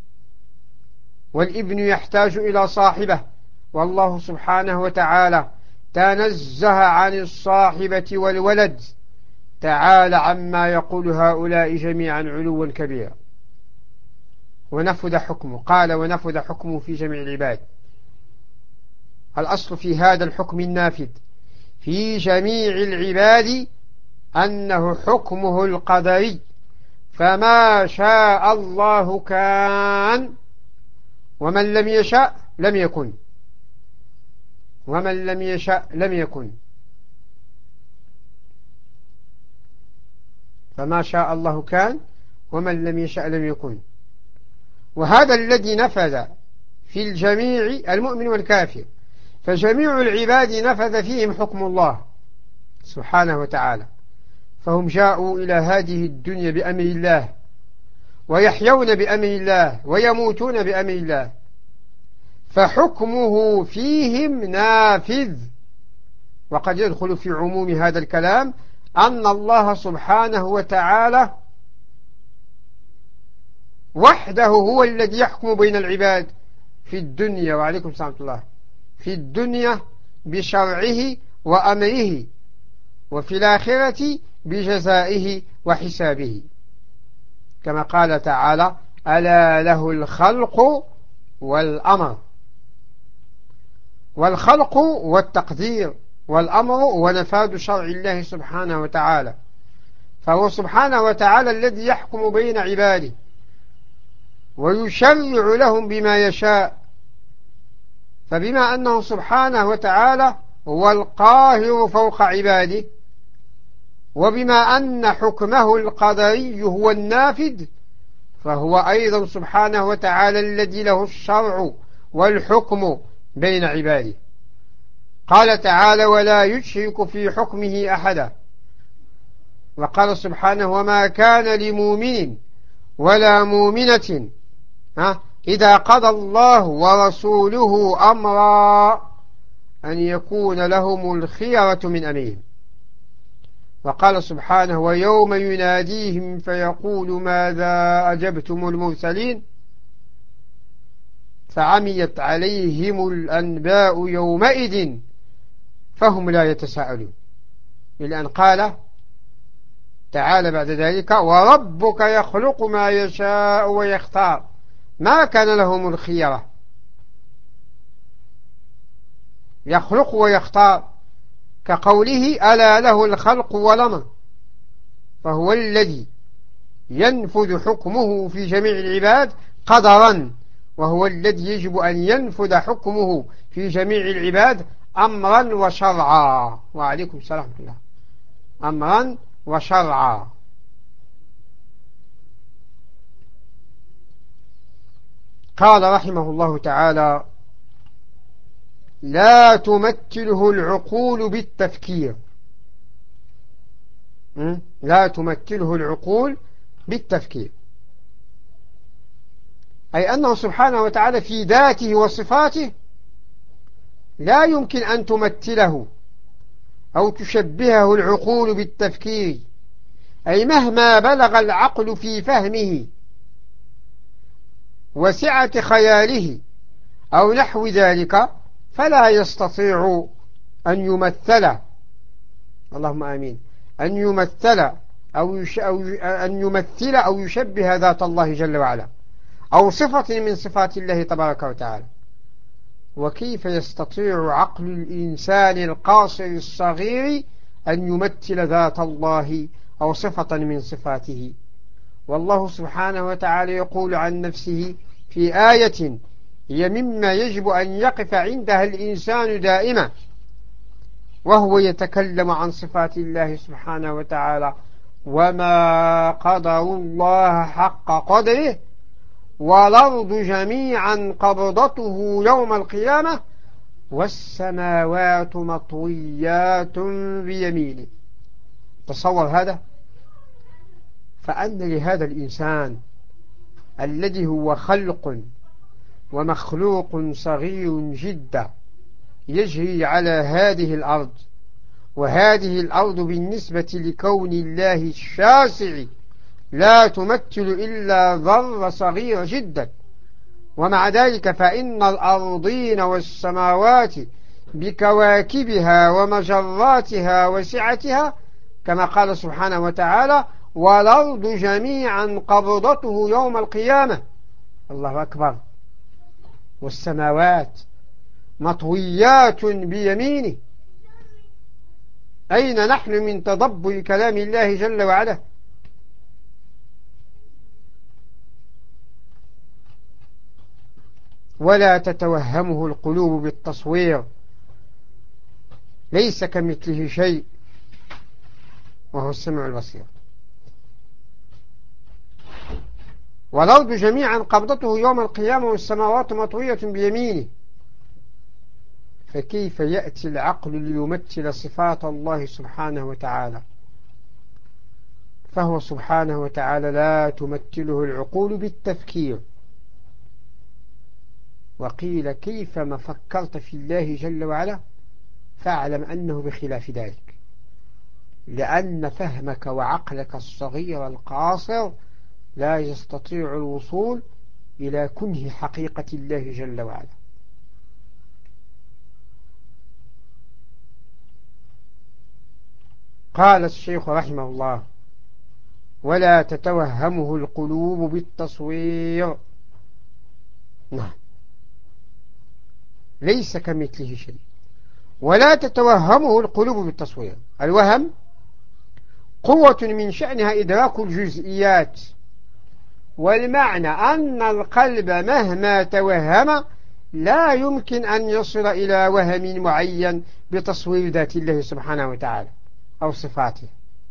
والابن يحتاج إلى صاحبه، والله سبحانه وتعالى تنزه عن الصاحبة والولد، تعالى عما يقول هؤلاء جميعا علوا كبيرا. ونفذ حكمه، قال ونفذ حكمه في جميع العباد. الأصل في هذا الحكم النافذ في جميع العباد أنه حكمه القدري، فما شاء الله كان، ومن لم يشاء لم يكن، ومن لم يشاء لم يكن. فما شاء الله كان، ومن لم يشاء لم يكن. وهذا الذي نفذ في الجميع المؤمن والكافر، فجميع العباد نفذ فيهم حكم الله سبحانه وتعالى، فهم جاءوا إلى هذه الدنيا بأمر الله، ويحيون بأمر الله، ويموتون بأمر الله، فحكمه فيهم نافذ. وقد يدخل في عموم هذا الكلام أن الله سبحانه وتعالى وحده هو الذي يحكم بين العباد في الدنيا، وعليكم السلام الله، في الدنيا بشرعه وأمره، وفي الآخرة بجزائه وحسابه، كما قال تعالى: ألا له الخلق والأمر. والخلق والتقدير، والأمر ونفاذ شرع الله سبحانه وتعالى، فهو سبحانه وتعالى الذي يحكم بين عباده، ويشرع لهم بما يشاء. فبما أنه سبحانه وتعالى هو القاهر فوق عباده، وبما أن حكمه القدري هو النافذ، فهو أيضا سبحانه وتعالى الذي له الشرع والحكم بين عباده. قال تعالى: ولا يشرك في حكمه أحدا. وقال سبحانه: وما كان لمؤمن ولا مؤمنة إذا قضى الله ورسوله أمرا أن يكون لهم الخيرة من أمرهم. وقال سبحانه: ويوم يناديهم فيقول ماذا أجبتم المرسلين فعميت عليهم الأنباء يومئذ فهم لا يتساءلون، إلى أن قال تعالى بعد ذلك: وربك يخلق ما يشاء ويختار ما كان لهم الخيرة. يخلق ويختار كقوله: ألا له الخلق والأمر، فهو الذي ينفذ حكمه في جميع العباد قدرا، وهو الذي يجب أن ينفذ حكمه في جميع العباد أمرا وشرعا. وعليكم السلام ورحمة الله. أمرا وشرعا. قال رحمه الله تعالى: لا تمثله العقول بالتفكير. لا تمثله العقول بالتفكير، أي أنه سبحانه وتعالى في ذاته وصفاته لا يمكن أن تمثله أو تشبهه العقول بالتفكير، أي مهما بلغ العقل في فهمه وسعة خياله أو نحو ذلك فلا يستطيع أن يمثل، اللهم آمين، أن يمثل أو, يش أو أن يمثل أو يشبه ذات الله جل وعلا أو صفة من صفات الله تبارك وتعالى. وكيف يستطيع عقل الإنسان القاصر الصغير أن يمثل ذات الله أو صفة من صفاته؟ والله سبحانه وتعالى يقول عن نفسه في آية هي مما يجب أن يقف عندها الإنسان دائما، وهو يتكلم عن صفات الله سبحانه وتعالى: وما قدروا الله حق قدره والأرض جميعا قبضته يوم القيامة والسماوات مطويات بيمينه. تصور هذا. فأن لهذا الإنسان الذي هو خلق ومخلوق صغير جدا يجري على هذه الأرض، وهذه الأرض بالنسبة لكون الله الشاسع لا تمثل إلا ذرة صغيرة جدا، ومع ذلك فإن الأرضين والسماوات بكواكبها ومجراتها وسعتها كما قال سبحانه وتعالى: والأرض جميعا قبضته يوم القيامة. الله أكبر. والسماوات مطويات بيمينه. أين نحن من تدبر كلام الله جل وعلا؟ ولا تتوهمه القلوب بالتصوير، ليس كمثله شيء وهو السميع البصير. والأرض جميعا قبضته يوم القيامة والسماوات مطوية بيمينه. فكيف يأتي العقل ليمثل صفات الله سبحانه وتعالى؟ فهو سبحانه وتعالى لا تمثله العقول بالتفكير. وقيل: كيفما فكرت في الله جل وعلا فاعلم أنه بخلاف ذلك، لأن فهمك وعقلك الصغير القاصر لا يستطيع الوصول إلى كنه حقيقة الله جل وعلا. قال الشيخ رحمه الله: ولا تتوهمه القلوب بالتصوير. نعم، ليس كمثله شيء. ولا تتوهمه القلوب بالتصوير. الوهم قوة من شأنها إدراك الجزئيات والمعنى أن القلب مهما توهم لا يمكن أن يصل إلى وهم معين بتصوير ذات الله سبحانه وتعالى أو صفاته.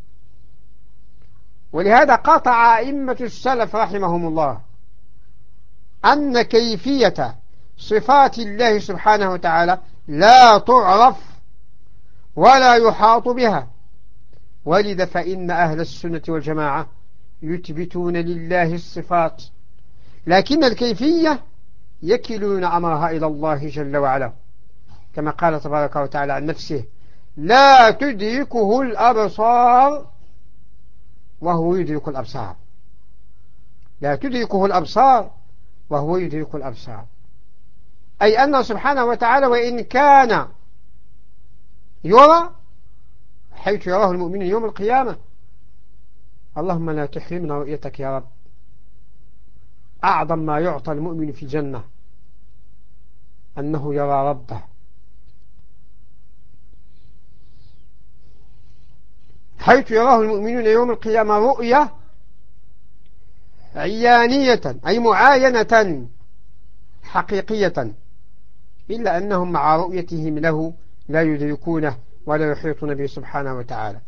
ولهذا قطع أئمة السلف رحمهم الله أن كيفية صفات الله سبحانه وتعالى لا تعرف ولا يحاط بها. ولذا فإن أهل السنة والجماعة يثبتون لله الصفات، لكن الكيفية يكلون أمرها إلى الله جل وعلا، كما قال تبارك وتعالى عن نفسه: لا تدركه الأبصار وهو يدرك الأبصار. لا تدركه الأبصار وهو يدرك الأبصار، أي أنه سبحانه وتعالى وإن كان يرى حيث يراه المؤمن يوم القيامة. اللهم لا تحرمنا رؤيتك يا رب. أعظم ما يعطى المؤمن في الجنة أنه يرى ربه، حيث يراه المؤمنون يوم القيامة رؤية عيانية أي معاينة حقيقية، إلا أنهم مع رؤيتهم له لا يدركونه ولا يحيطون به سبحانه وتعالى.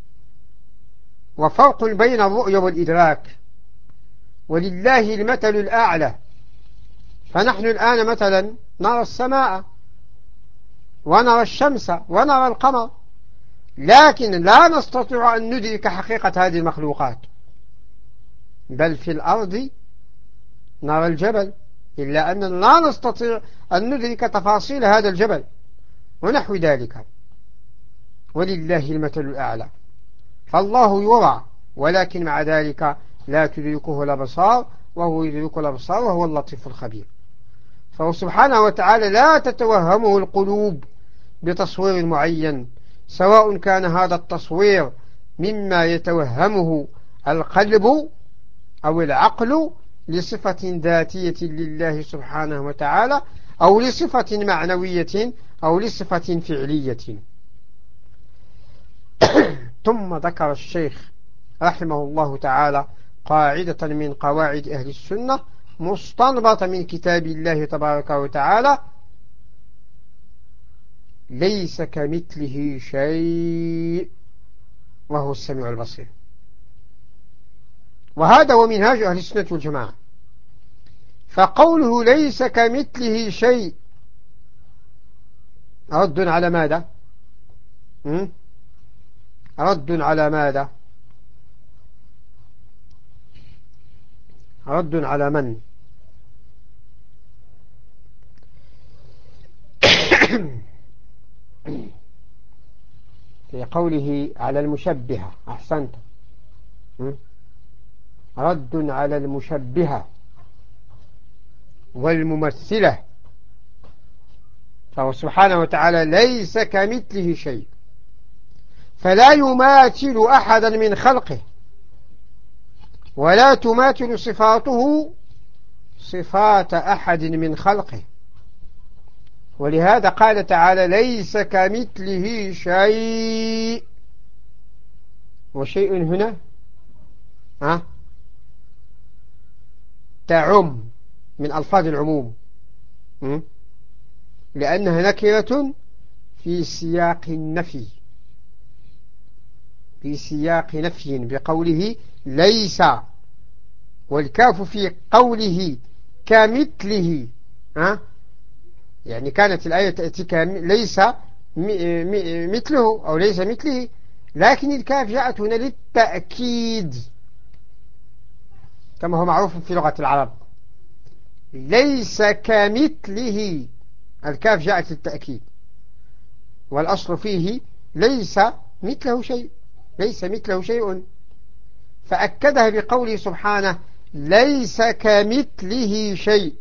وفرق بين الرؤية والإدراك، ولله المثل الأعلى. فنحن الآن مثلا نرى السماء ونرى الشمس ونرى القمر، لكن لا نستطيع أن ندرك حقيقة هذه المخلوقات. بل في الأرض نرى الجبل، إلا أننا لا نستطيع أن ندرك تفاصيل هذا الجبل ونحو ذلك. ولله المثل الأعلى. فالله يرى، ولكن مع ذلك لا تدركه الأبصار وهو يدرك الأبصار وهو اللطيف الخبير. فهو سبحانه وتعالى لا تتوهمه القلوب بتصوير معين، سواء كان هذا التصوير مما يتوهمه القلب أو العقل لصفة ذاتية لله سبحانه وتعالى، أو لصفة معنوية، أو لصفة فعلية. ثم ذكر الشيخ رحمه الله تعالى قاعدة من قواعد أهل السنة مستنبطة من كتاب الله تبارك وتعالى: ليس كمثله شيء وهو السميع البصير. وهذا هو منهاج أهل السنة والجماعة. فقوله ليس كمثله شيء رد على ماذا؟ م? رد على ماذا؟ رد على من؟ في قوله على المشبهة. أحسنت. رد على المشبهة والممثلة. فهو سبحانه وتعالى ليس كمثله شيء، فلا يماثل أحدا من خلقه، ولا تماثل صفاته صفات أحد من خلقه. ولهذا قال تعالى: ليس كمثله شيء. وشيء هنا ها تعم من ألفاظ العموم، لأنها نكرة في سياق النفي، في سياق نفي بقوله ليس، والكاف في قوله كمثله. ها يعني كانت الآية تأتي ليس مثله أو ليس مثله، لكن الكاف جاءت هنا للتأكيد كما هو معروف في لغة العرب. ليس كمثله، الكاف جاءت للتأكيد، والأصل فيه ليس مثله شيء، ليس مثله شيء، فأكدها بقوله سبحانه: ليس كمثله شيء.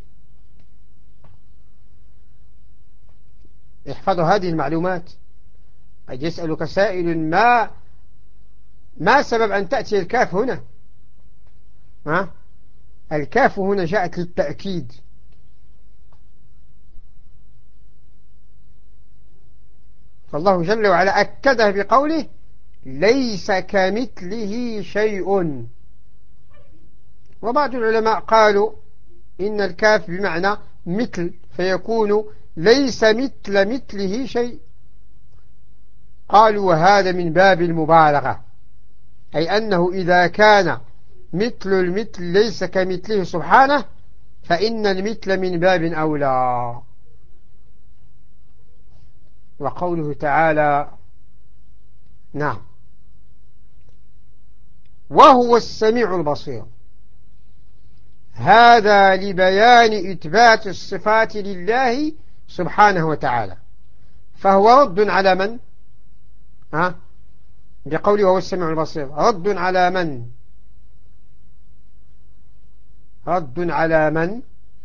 احفظوا هذه المعلومات. قد يسألك سائل: ما ما سبب أن تأتي الكاف هنا؟ ها؟ الكاف هنا جاءت للتأكيد. فالله جل وعلا أكدها بقوله: ليس كمثله شيء. وبعض العلماء قالوا إن الكاف بمعنى مثل، فيكون ليس مثل مثله شيء. قالوا وهذا من باب المبالغة، أي أنه إذا كان مثل المثل ليس كمثله سبحانه فإن المثل من باب أولى. وقوله تعالى نعم وهو السميع البصير، هذا لبيان إثبات الصفات لله سبحانه وتعالى، فهو رد على من؟ ها؟ بقوله وهو السميع البصير رد على من؟ رد على من؟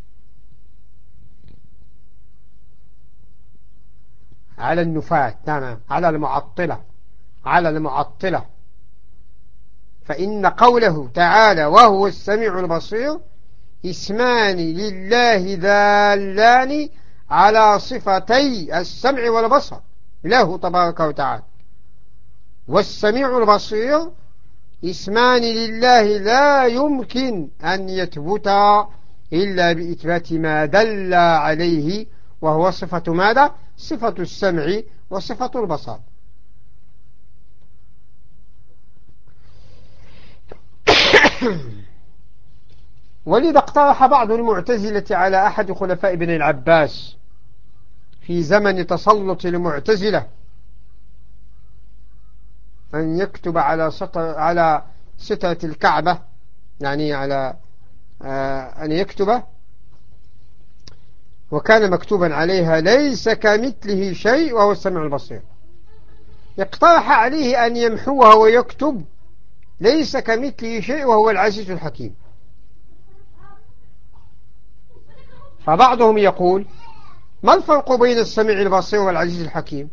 على النفاة، تمام، على المعطلة، على المعطلة. فإن قوله تعالى وهو السميع البصير اسمان لله دالان على صفتي السمع والبصر له تبارك وتعالى، والسميع البصير اسمان لله لا يمكن أن يثبتا إلا بإثبات ما دل عليه، وهو صفة ماذا؟ صفة السمع وصفة البصر. ولذا اقترح بعض المعتزلة على أحد خلفاء ابن العباس في زمن تسلط المعتزلة أن يكتب على سطر على سترة الكعبة، يعني على آه أن يكتب وكان مكتوبا عليها ليس كمثله شيء وهو السميع البصير. اقترح عليه أن يمحوها ويكتب ليس كمثله شيء وهو العزيز الحكيم. فبعضهم يقول ما الفرق بين السميع البصير والعزيز الحكيم؟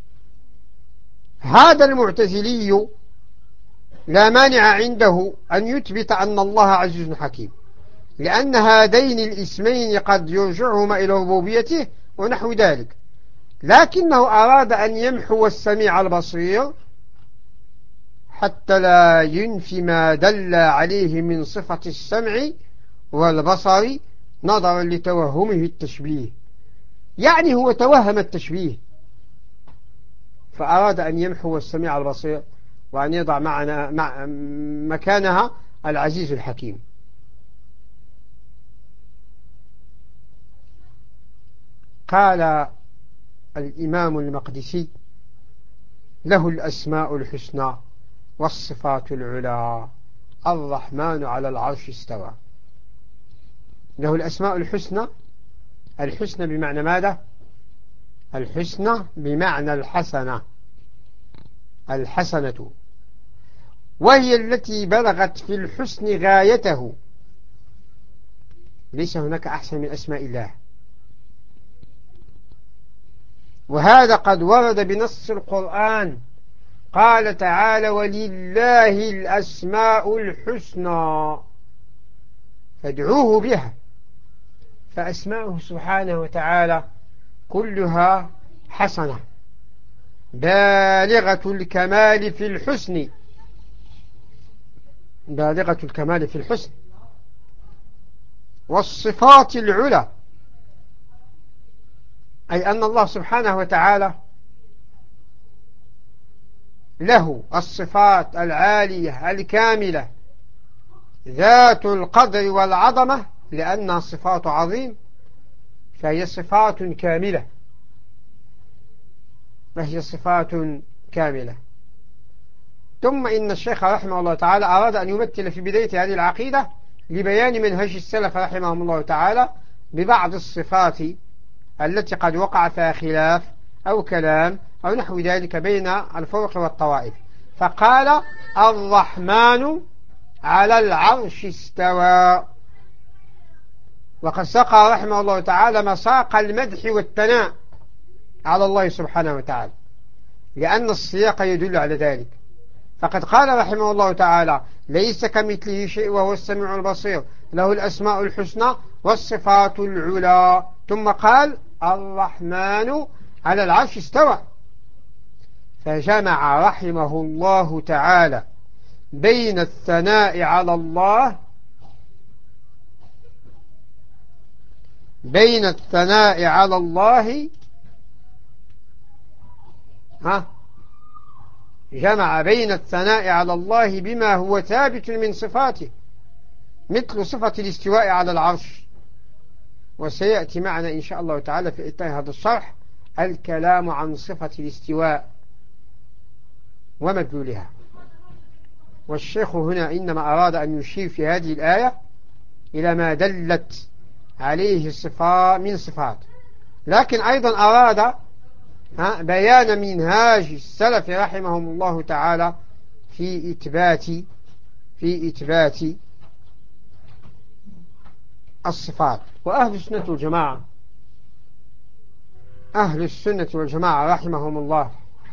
هذا المعتزلي لا مانع عنده أن يثبت أن الله عزيز حكيم، لأن هذين الاسمين قد يرجعهما إلى ربوبيته ونحو ذلك، لكنه أراد أن يمحو السميع البصير حتى لا ينفي ما دل عليه من صفة السمع والبصر نظرا لتوهمه التشبيه، يعني هو توهم التشبيه فأراد أن يمحو السميع البصير وأن يضع معنا مع مكانها العزيز الحكيم. قال الإمام المقدسي له الأسماء الحسنى والصفات العلى الرحمن على العرش استوى. له الأسماء الحسنى، الحسنى بمعنى ماذا؟ الحسنى بمعنى الحسنة، الحسنة، وهي التي بلغت في الحسن غايته، ليس هناك أحسن من أسماء الله. وهذا قد ورد بنص القرآن، قال تعالى ولله الأسماء الحسنى فادعوه بها، فأسماؤه سبحانه وتعالى كلها حسنة بالغة الكمال في الحسن، بالغة الكمال في الحسن. والصفات العلى أي أن الله سبحانه وتعالى له الصفات العالية الكاملة ذات القدر والعظمة، لأنها صفات عظيم فهي صفات كاملة، فهي صفات كاملة. ثم إن الشيخ رحمه الله تعالى أراد أن يمثل في بداية هذه العقيدة لبيان منهج السلف رحمهم الله تعالى ببعض الصفات التي قد وقع فيها خلاف أو كلام أو نحو ذلك بين الفرق والطوائف، فقال الرحمن على العرش استوى. وقد ساق رحمه الله تعالى مساق المدح والثناء على الله سبحانه وتعالى، لأن السياق يدل على ذلك. فقد قال رحمه الله تعالى ليس كمثله شيء وهو السميع البصير، له الأسماء الحسنى والصفات العلى، ثم قال الرحمن على العرش استوى، فجمع رحمه الله تعالى بين الثناء على الله بين الثناء على الله ها جمع بين الثناء على الله بما هو ثابت من صفاته مثل صفة الاستواء على العرش. وسيأتي معنا إن شاء الله تعالى في إتمام هذا الشرح الكلام عن صفة الاستواء ومدلولها. والشيخ هنا إنما أراد أن يشير في هذه الآية إلى ما دلت عليه الصفات من صفات، لكن أيضا أراد بيان منهاج السلف رحمهم الله تعالى في إثبات في إثبات الصفات. وأهل السنة والجماعة أهل السنة والجماعة رحمهم الله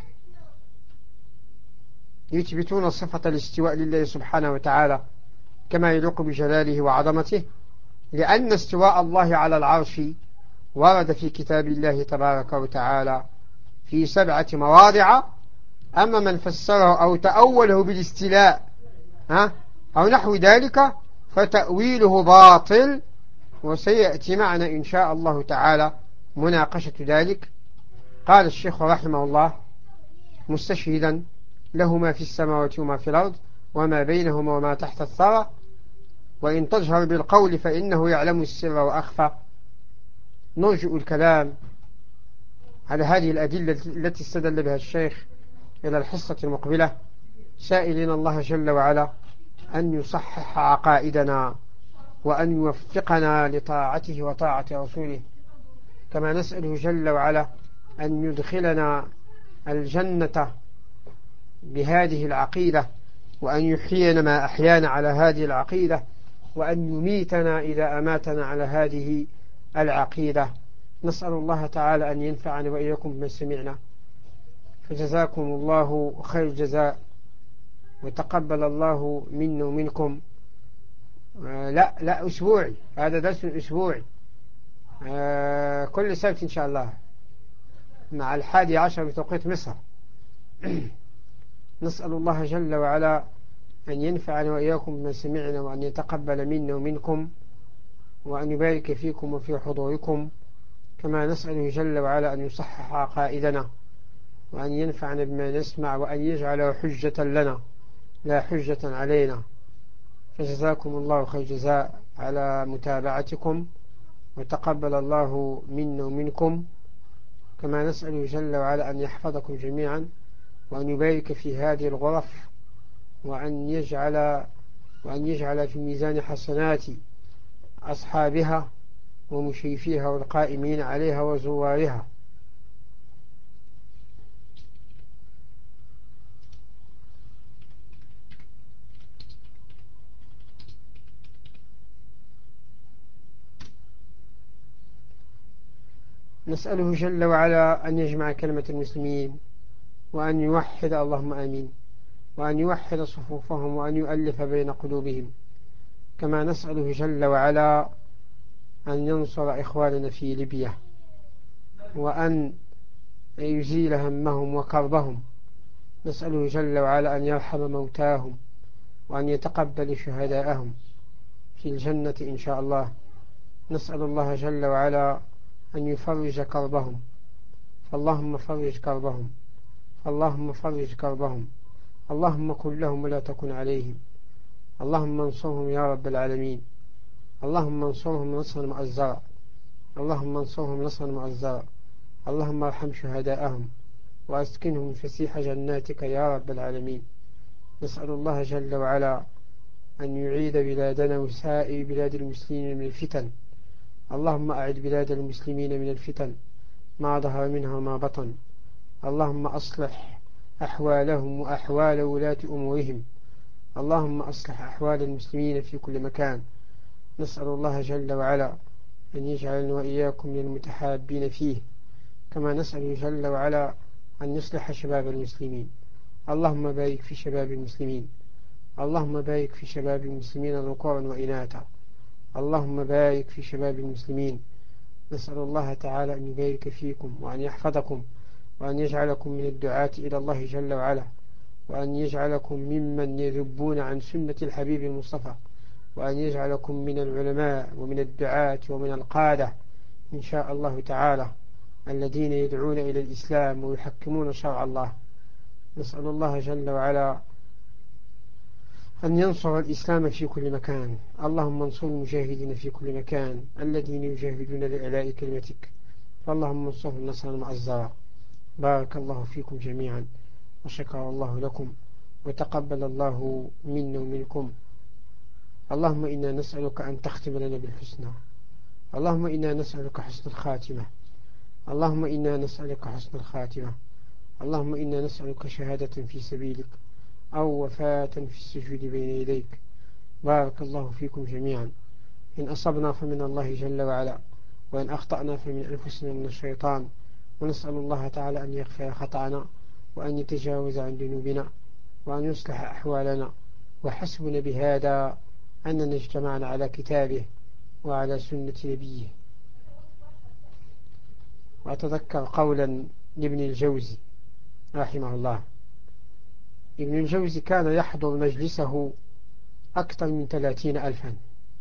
يثبتون صفة الاستواء لله سبحانه وتعالى كما يليق بجلاله وعظمته، لأن استواء الله على العرش ورد في كتاب الله تبارك وتعالى في سبعة مواضع. أما من فسره أو تأوله بالاستيلاء ها أو نحو ذلك فتأويله باطل، وسيأتي معنا إن شاء الله تعالى مناقشة ذلك. قال الشيخ رحمه الله مستشهدا له ما في السماوات وما في الأرض وما بينهما وما تحت الثرى وإن تجهر بالقول فإنه يعلم السر وأخفى. نرجع الكلام على هذه الأدلة التي استدل بها الشيخ إلى الحصة المقبلة، سائلين الله جل وعلا أن يصحح عقائدنا وأن يوفقنا لطاعته وطاعة رسوله، كما نسأله جل وعلا أن يدخلنا الجنة بهذه العقيدة، وأن يحيينا ما أحيانا على هذه العقيدة، وأن يميتنا إذا أماتنا على هذه العقيدة. نسأل الله تعالى أن ينفعنا وإياكم بما سمعنا، فجزاكم الله خير الجزاء وتقبل الله منا ومنكم. آه لا لا أسبوعي، هذا درس أسبوعي آه كل سبت إن شاء الله مع الحادي عشر بتوقيت مصر. نسأل الله جل وعلا أن ينفعنا وإياكم بما سمعنا وأن يتقبل منا ومنكم وأن يبارك فيكم وفي حضوركم، كما نسأله جل وعلا أن يصحح عقائدنا وأن ينفعنا بما نسمع وأن يجعله حجة لنا لا حجة علينا. فجزاكم الله خير جزاء على متابعتكم وتقبل الله منا ومنكم، كما نسأله جل وعلا أن يحفظكم جميعا وأن يبارك في هذه الغرف وأن يجعل وأن يجعل في ميزان حسنات أصحابها ومشرفيها والقائمين عليها وزوارها. نسأله جل وعلا أن يجمع كلمة المسلمين وأن يوحد اللهم آمين وأن يوحد صفوفهم وأن يؤلف بين قلوبهم، كما نسأله جل وعلا أن ينصر إخواننا في ليبيا وأن يزيل همهم وكربهم. نسأله جل وعلا أن يرحم موتاهم وأن يتقبل شهداءهم في الجنة إن شاء الله. نسأل الله جل وعلا أن يفرج كربهم، فاللهم فرج كربهم، اللهم فرج كربهم، اللهم كن لهم ولا تكن عليهم، اللهم انصرهم يا رب العالمين، اللهم انصرهم نصرا مؤزرا، اللهم انصرهم نصرا مؤزرا، اللهم ارحم شهداءهم وأسكنهم فسيح جناتك يا رب العالمين. نسأل الله جل وعلا أن يعيد بلادنا وسائر بلاد المسلمين من الفتن. اللهم أعد بلاد المسلمين من الفتن ما ظهر منها وما بطن. اللهم أصلح أحوالهم وأحوال ولاة أمورهم. اللهم أصلح أحوال المسلمين في كل مكان. نسأل الله جل وعلا أن يجعلنا وإياكم من المتحابين فيه، كما نسأل جل وعلا أن يصلح شباب المسلمين. اللهم بارك في شباب المسلمين، اللهم بارك في شباب المسلمين ذكورا وإناثا، اللهم بارك في شباب المسلمين. نسأل الله تعالى أن يبارك فيكم وأن يحفظكم وأن يجعلكم من الدعاة إلى الله جل وعلا، وأن يجعلكم ممن يذبون عن سنة الحبيب المصطفى، وأن يجعلكم من العلماء ومن الدعاة ومن القادة إن شاء الله تعالى الذين يدعون إلى الإسلام ويحكمون شرع الله. نسأل الله جل وعلا أن ينصر الإسلام في كل مكان. اللهم انصر المجاهدين في كل مكان الذين يجاهدون لإعلاء كلمتك، فاللهم انصرهم نصرا مؤزرا. بارك الله فيكم جميعا وشكر الله لكم وتقبل الله منا ومنكم. اللهم إنا نسألك أن تختم لنا بالحسنى، اللهم إنا نسألك حسن الخاتمة، اللهم إنا نسألك حسن الخاتمة، اللهم إنا نسألك شهادة في سبيلك أو وفاة في السجود بين يديك. بارك الله فيكم جميعا. إن أصبنا فمن الله جل وعلا، وإن أخطأنا فمن أنفسنا من الشيطان، ونسأل الله تعالى أن يغفر خطأنا وأن يتجاوز عن ذنوبنا وأن يصلح أحوالنا. وحسبنا بهذا أننا اجتمعنا على كتابه وعلى سنة نبيه. وأتذكر قولا لابن الجوزي رحمه الله. ابن الجوزي كان يحضر مجلسه أكثر من ثلاثين ألفا،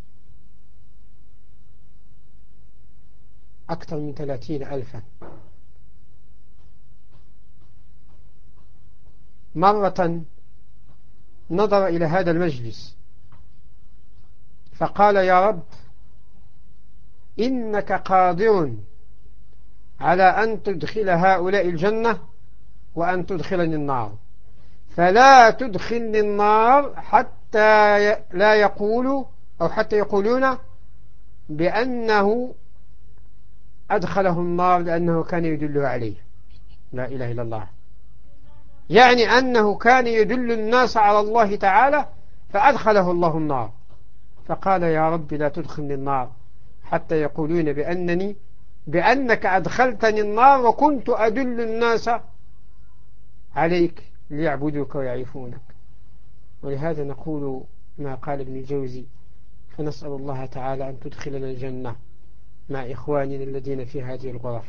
أكثر من ثلاثين ألفا. مرة نظر إلى هذا المجلس فقال: يا رب، إنك قادر على أن تدخل هؤلاء الجنة وأن تدخلني النار، فلا تدخلني النار حتى لا يقولوا أو حتى يقولون بأنه أدخله النار لأنه كان يدله عليه. لا إله إلا الله. يعني أنه كان يدل الناس على الله تعالى فأدخله الله النار. فقال: يا رب لا تدخلني النار حتى يقولون بأنني بأنك أدخلتني النار وكنت أدل الناس عليك ليعبدوك ويعرفونك. ولهذا نقول ما قال ابن الجوزي: فنسأل الله تعالى أن تدخلنا الجنة مع إخواننا الذين في هذه الغرف.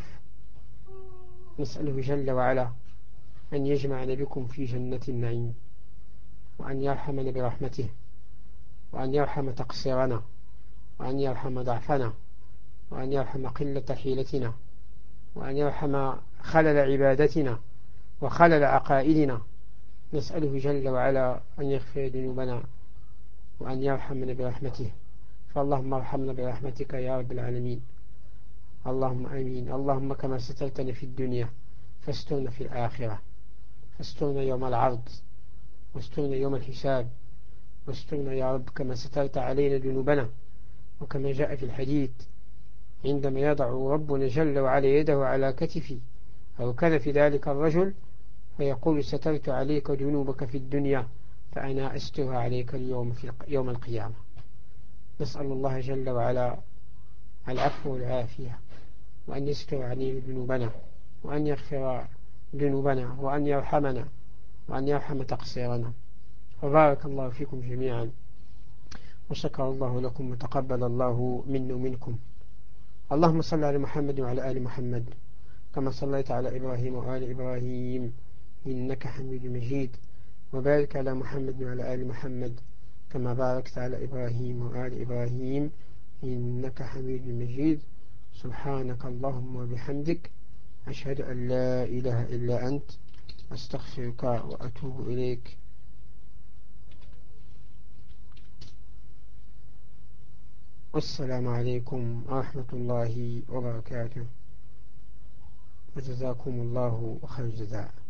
نسأله جل وعلا أن يجمعنا بكم في جنة النعيم، وأن يرحمنا برحمته، وأن يرحم تقصيرنا، وأن يرحم ضعفنا، وأن يرحم قلة حيلتنا، وأن يرحم خلل عبادتنا وخلل عقائدنا. نسأله جل وعلا أن يغفر ذنوبنا وأن يرحمنا برحمته. فاللهم ارحمنا برحمتك يا رب العالمين. اللهم آمين. اللهم كما سترتنا في الدنيا فاسترنا في الآخرة، فاسترنا يوم العرض، واسترنا يوم الحساب، واسترنا يا رب كما سترت علينا ذنوبنا. وكما جاء في الحديث عندما يضع ربنا جل وعلا يده على كتفي أو كنف ذلك الرجل فيقول: سترت عليك ذنوبك في الدنيا فأنا أسترها عليك اليوم في يوم القيامة. نسأل الله جل وعلا العفو والعافية، وأن يستر علينا ذنوبنا، وأن يغفر ذنوبنا، وأن يرحمنا، وأن يرحم تقصيرنا. وبارك الله فيكم جميعا وشكر الله لكم وتقبل الله منا ومنكم. اللهم صل على محمد وعلى آل محمد كما صليت على إبراهيم وآل إبراهيم إنك حميد مجيد، وبارك على محمد وعلى آل محمد كما باركت على إبراهيم وآل إبراهيم إنك حميد مجيد. سبحانك اللهم وبحمدك، أشهد أن لا إله إلا أنت، أستغفرك وأتوب إليك. والسلام عليكم ورحمة الله وبركاته، وجزاكم الله خير الجزاء.